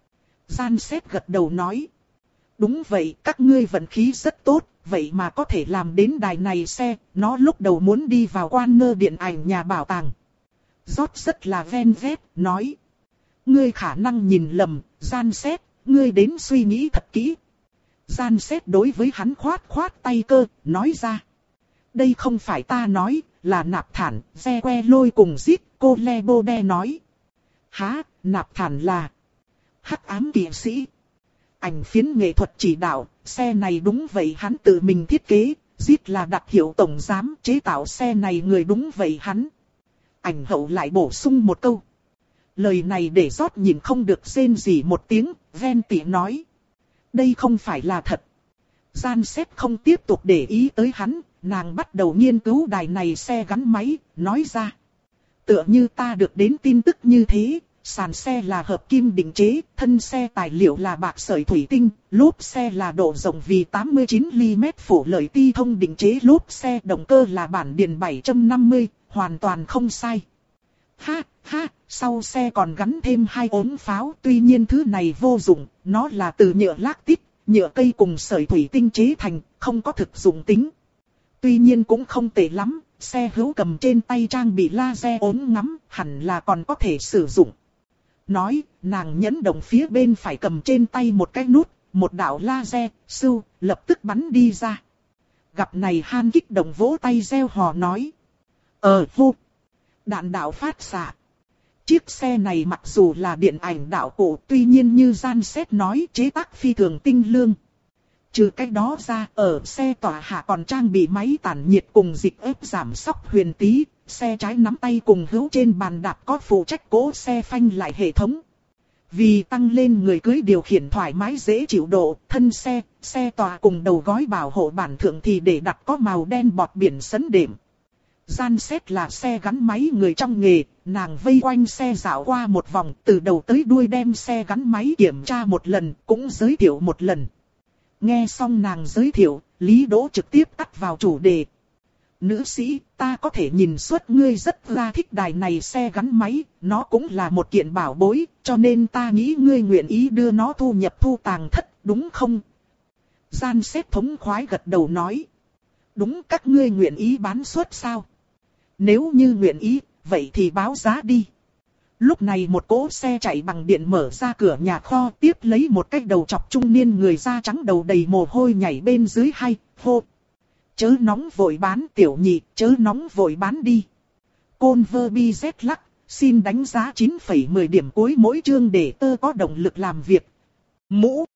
Gian xét gật đầu nói. Đúng vậy, các ngươi vận khí rất tốt, vậy mà có thể làm đến đài này xe, nó lúc đầu muốn đi vào Warner điện ảnh nhà bảo tàng. George rất là ven vét, nói. Ngươi khả năng nhìn lầm, gian xét, ngươi đến suy nghĩ thật kỹ. Gian xét đối với hắn khoát khoát tay cơ, nói ra. Đây không phải ta nói, là nạp thản, xe que lôi cùng giết, cô Le Bô Đe nói. Há, nạp thản là hắc ám kỵ sĩ. Ảnh phiến nghệ thuật chỉ đạo, xe này đúng vậy hắn tự mình thiết kế, giết là đặc hiệu tổng giám chế tạo xe này người đúng vậy hắn. Ảnh hậu lại bổ sung một câu. Lời này để rót nhìn không được rên rỉ một tiếng, ven tỉ nói. Đây không phải là thật. Gian xếp không tiếp tục để ý tới hắn, nàng bắt đầu nghiên cứu đài này xe gắn máy, nói ra. Tựa như ta được đến tin tức như thế, sàn xe là hợp kim định chế, thân xe tài liệu là bạc sợi thủy tinh, lốp xe là độ rộng vì tám mươi chín mi li mét phủ lợi ti thông định chế lốp xe, động cơ là bản điền bảy trăm năm mươi, hoàn toàn không sai. Ha, ha, sau xe còn gắn thêm hai ốm pháo, tuy nhiên thứ này vô dụng, nó là từ nhựa lactic, nhựa cây cùng sợi thủy tinh chế thành, không có thực dụng tính. Tuy nhiên cũng không tệ lắm, xe hữu cầm trên tay trang bị laser ốm ngắm, hẳn là còn có thể sử dụng. Nói, nàng nhấn động phía bên phải cầm trên tay một cái nút, một đạo laser, sưu, lập tức bắn đi ra. Gặp này Han kích động vỗ tay reo hò nói. Ờ hô! Đạn đạo phát xạ. Chiếc xe này mặc dù là điện ảnh đạo cụ, tuy nhiên như Gian Xét nói chế tác phi thường tinh lương. Trừ cái đó ra, ở xe tỏa hạ còn trang bị máy tản nhiệt cùng dịch ép giảm xóc huyền tí, xe trái nắm tay cùng hữu trên bàn đạp có phụ trách cố xe phanh lại hệ thống. Vì tăng lên người cưới điều khiển thoải mái dễ chịu độ, thân xe, xe tỏa cùng đầu gói bảo hộ bản thượng thì để đặt có màu đen bọt biển sấn đệm. Gian Xét là xe gắn máy người trong nghề, nàng vây quanh xe dạo qua một vòng, từ đầu tới đuôi đem xe gắn máy kiểm tra một lần, cũng giới thiệu một lần. Nghe xong nàng giới thiệu, Lý Đỗ trực tiếp cắt vào chủ đề. Nữ sĩ, ta có thể nhìn xuất ngươi rất là thích đài này xe gắn máy, nó cũng là một kiện bảo bối, cho nên ta nghĩ ngươi nguyện ý đưa nó thu nhập thu tàng thất, đúng không? Gian Xét thống khoái gật đầu nói. Đúng, các ngươi nguyện ý bán suất sao? Nếu như nguyện ý, vậy thì báo giá đi. Lúc này một cỗ xe chạy bằng điện mở ra cửa nhà kho, tiếp lấy một cái đầu chọc trung niên người da trắng đầu đầy mồ hôi nhảy bên dưới hay, hô. Chớ nóng vội bán tiểu nhị, chớ nóng vội bán đi. Côn vơ bi Z lắc, xin đánh giá chín phẩy mười điểm cuối mỗi chương để tơ có động lực làm việc. Mũ.